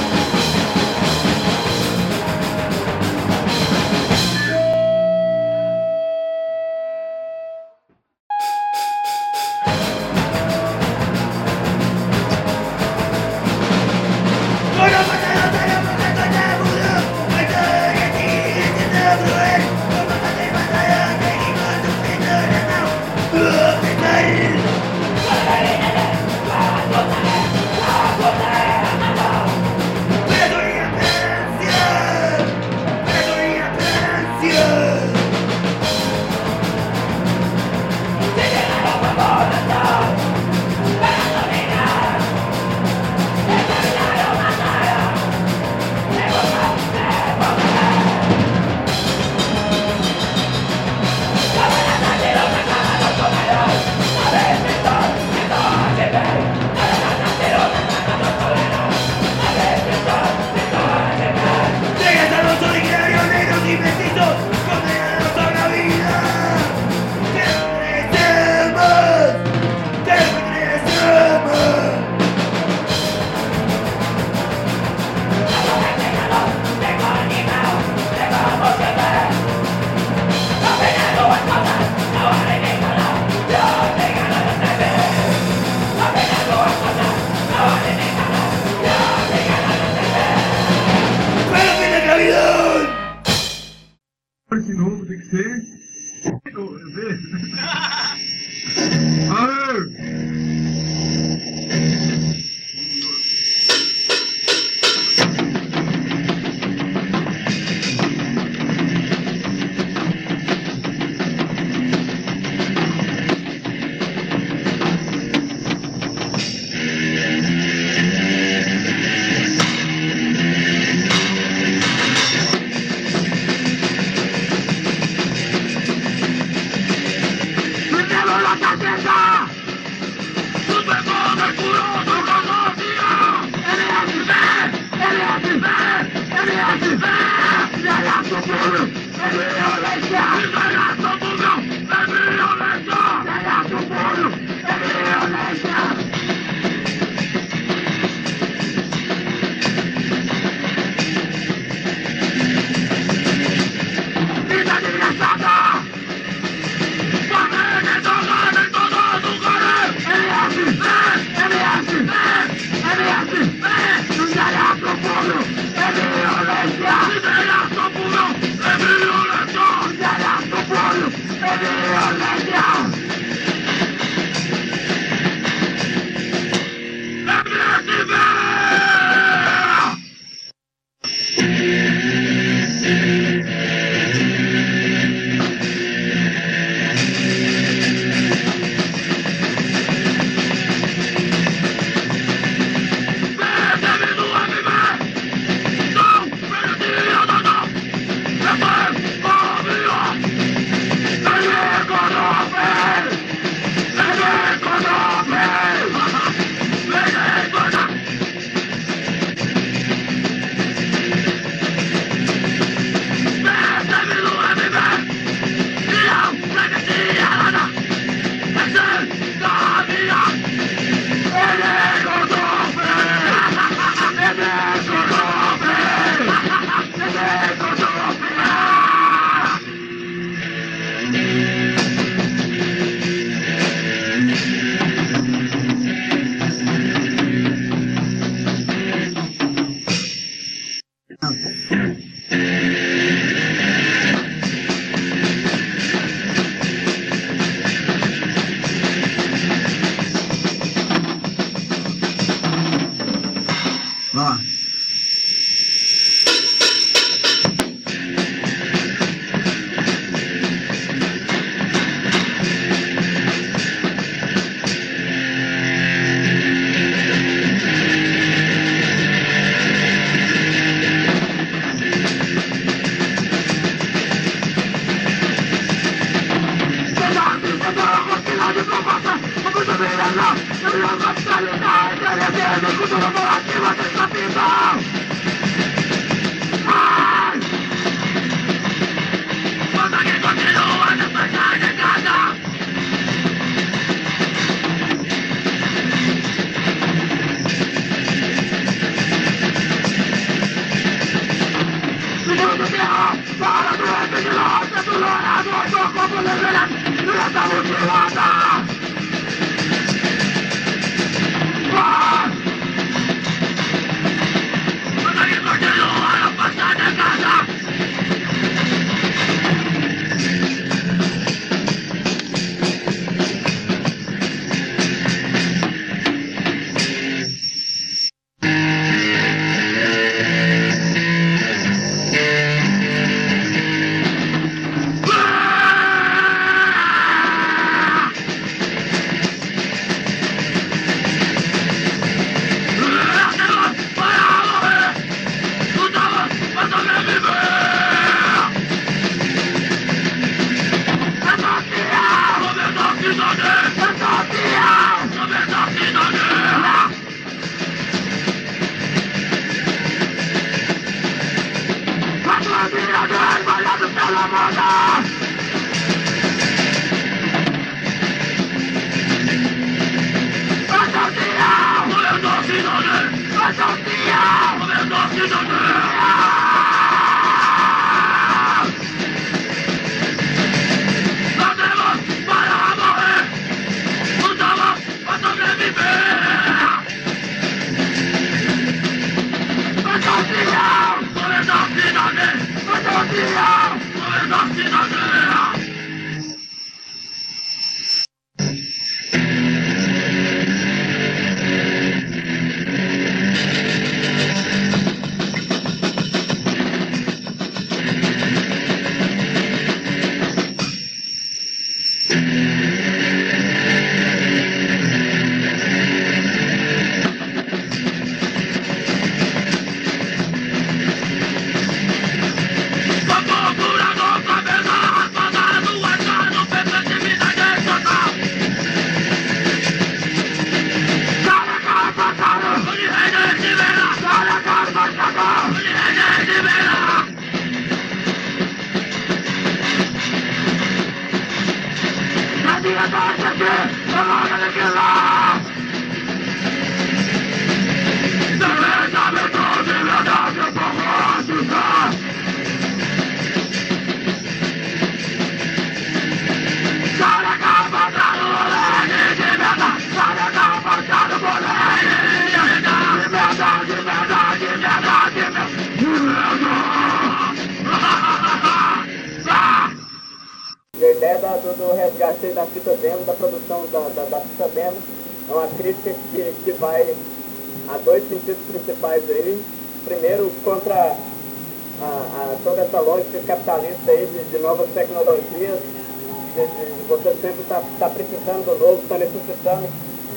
A ideia do resgate da fita demo, da produção da fita demo, é uma crítica que vai a dois sentidos principais aí. Primeiro, contra toda essa lógica capitalista aí de novas tecnologias, você sempre está precisando do novo, está necessitando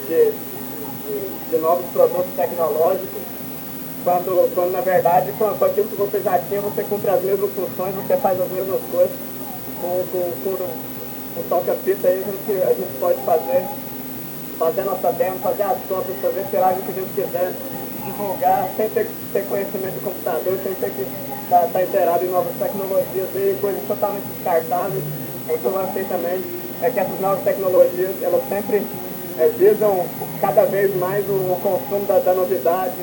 de novos produtos tecnológicos, quando na verdade, com aquilo que você já tinha, você cumpre as mesmas funções, você faz as mesmas coisas. Com o toca-fita aí a gente pode fazer nossa demo, fazer as cópias, fazer tiragem que a gente quiser, divulgar, sem ter conhecimento de computador, sem ter que estar inteirado em novas tecnologias e coisas totalmente descartáveis. O que eu achei também é que essas novas tecnologias, elas sempre visam cada vez mais o consumo da novidade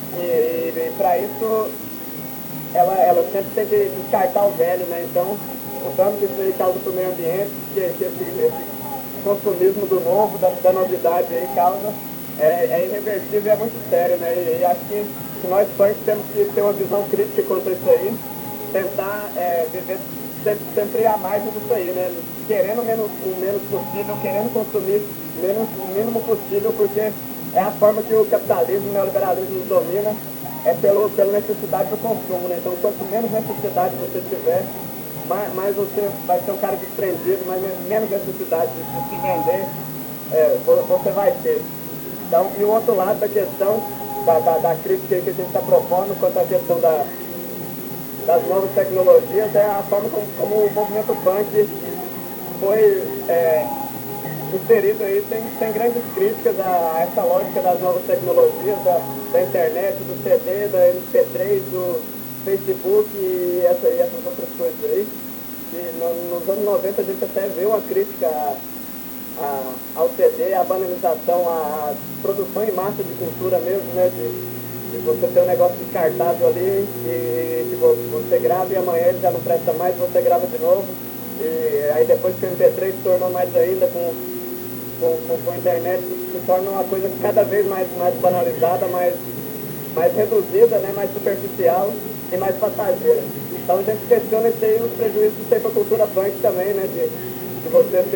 e para isso ela sempre tem que descartar o velho, né? Então, o dano que isso aí causa para o meio ambiente, que esse consumismo do novo, da novidade aí causa, é irreversível e é muito sério, né? E acho que nós fãs temos que ter uma visão crítica quanto a isso aí, tentar viver sempre a mais disso aí, né? Querendo o menos possível, querendo consumir o mínimo possível, porque é a forma que o capitalismo, o neoliberalismo domina, é pela necessidade do consumo, né? Então, quanto menos necessidade você tiver, mais você vai ser um cara desprendido, mas menos necessidade de se vender você vai ter. Então, e o outro lado da questão da crítica que a gente está propondo quanto à questão das novas tecnologias é a forma como o movimento punk foi inserido aí. Tem grandes críticas a essa lógica das novas tecnologias, da internet, do CD, da MP3, do Facebook e essas outras coisas aí. E nos anos 90 a gente até vê uma crítica ao CD, à banalização, à produção em massa de cultura mesmo, né? De você ter um negócio descartável ali e você grava e amanhã ele já não presta mais, você grava de novo. E aí depois que o MP3 se tornou mais ainda com a internet, se torna uma coisa cada vez mais banalizada, mais reduzida, né? Mais superficial e mais passageira. Então a gente questiona os prejuízos que tem para a cultura punk também, né? De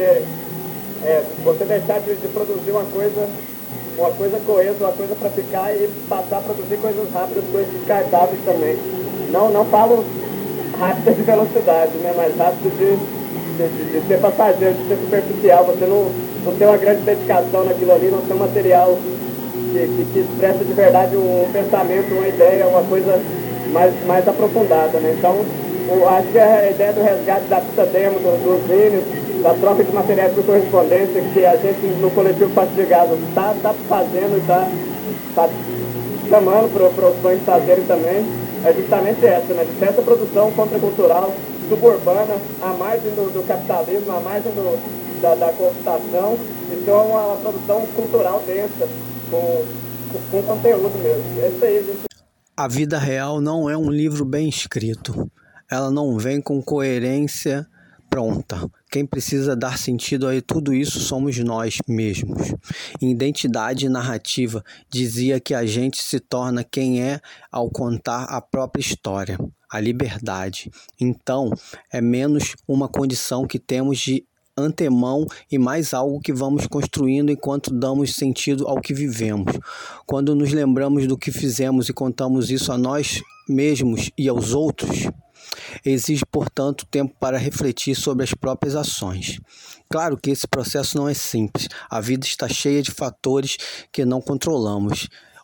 você deixar de produzir uma coisa coesa, uma coisa para ficar e passar a produzir coisas rápidas, coisas descartáveis também. Não falo rápidas de velocidade, né? Mas rápido de ser passageiro, de ser superficial. Você não tem uma grande dedicação naquilo ali, não tem um material que expressa de verdade um pensamento, uma ideia, uma coisa mais aprofundada, né? Então, acho que a ideia do resgate da fita demo, dos vídeos, da troca de materiais por correspondência, que a gente no coletivo Fastigado está fazendo e está chamando para os fãs fazerem também, é justamente essa, né? De certa produção contracultural, suburbana, à margem do capitalismo, à margem da computação, então uma produção cultural densa, com conteúdo mesmo. É isso aí, gente. A vida real não é um livro bem escrito. Ela não vem com coerência pronta. Quem precisa dar sentido a tudo isso somos nós mesmos. Identidade narrativa dizia que a gente se torna quem é ao contar a própria história, a liberdade. Então, é menos uma condição que temos de antemão e mais algo que vamos construindo enquanto damos sentido ao que vivemos. Quando nos lembramos do que fizemos e contamos isso a nós mesmos e aos outros, exige, portanto, tempo para refletir sobre as próprias ações. Claro que esse processo não é simples. A vida está cheia de fatores que não controlamos.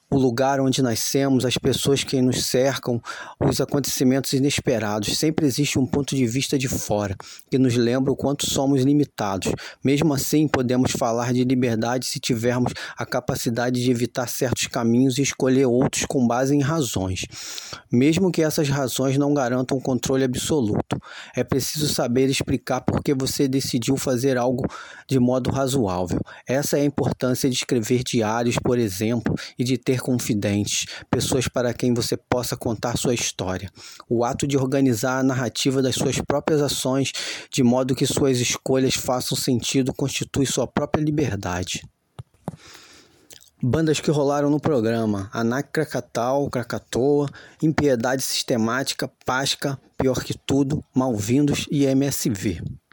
o lugar onde nascemos, as pessoas que nos cercam, os acontecimentos inesperados. Sempre existe um ponto de vista de fora, que nos lembra o quanto somos limitados. Mesmo assim, podemos falar de liberdade se tivermos a capacidade de evitar certos caminhos e escolher outros com base em razões. Mesmo que essas razões não garantam um controle absoluto. É preciso saber explicar por que você decidiu fazer algo de modo razoável. Essa é a importância de escrever diários, por exemplo, e de ter confidentes, pessoas para quem você possa contar sua história. O ato de organizar a narrativa das suas próprias ações, de modo que suas escolhas façam sentido, constitui sua própria liberdade. Bandas que rolaram no programa: Anak Krakatau, Krakatoa, Impiedade Sistemática, Pasca, Pior que Tudo, Malvindos e MSV.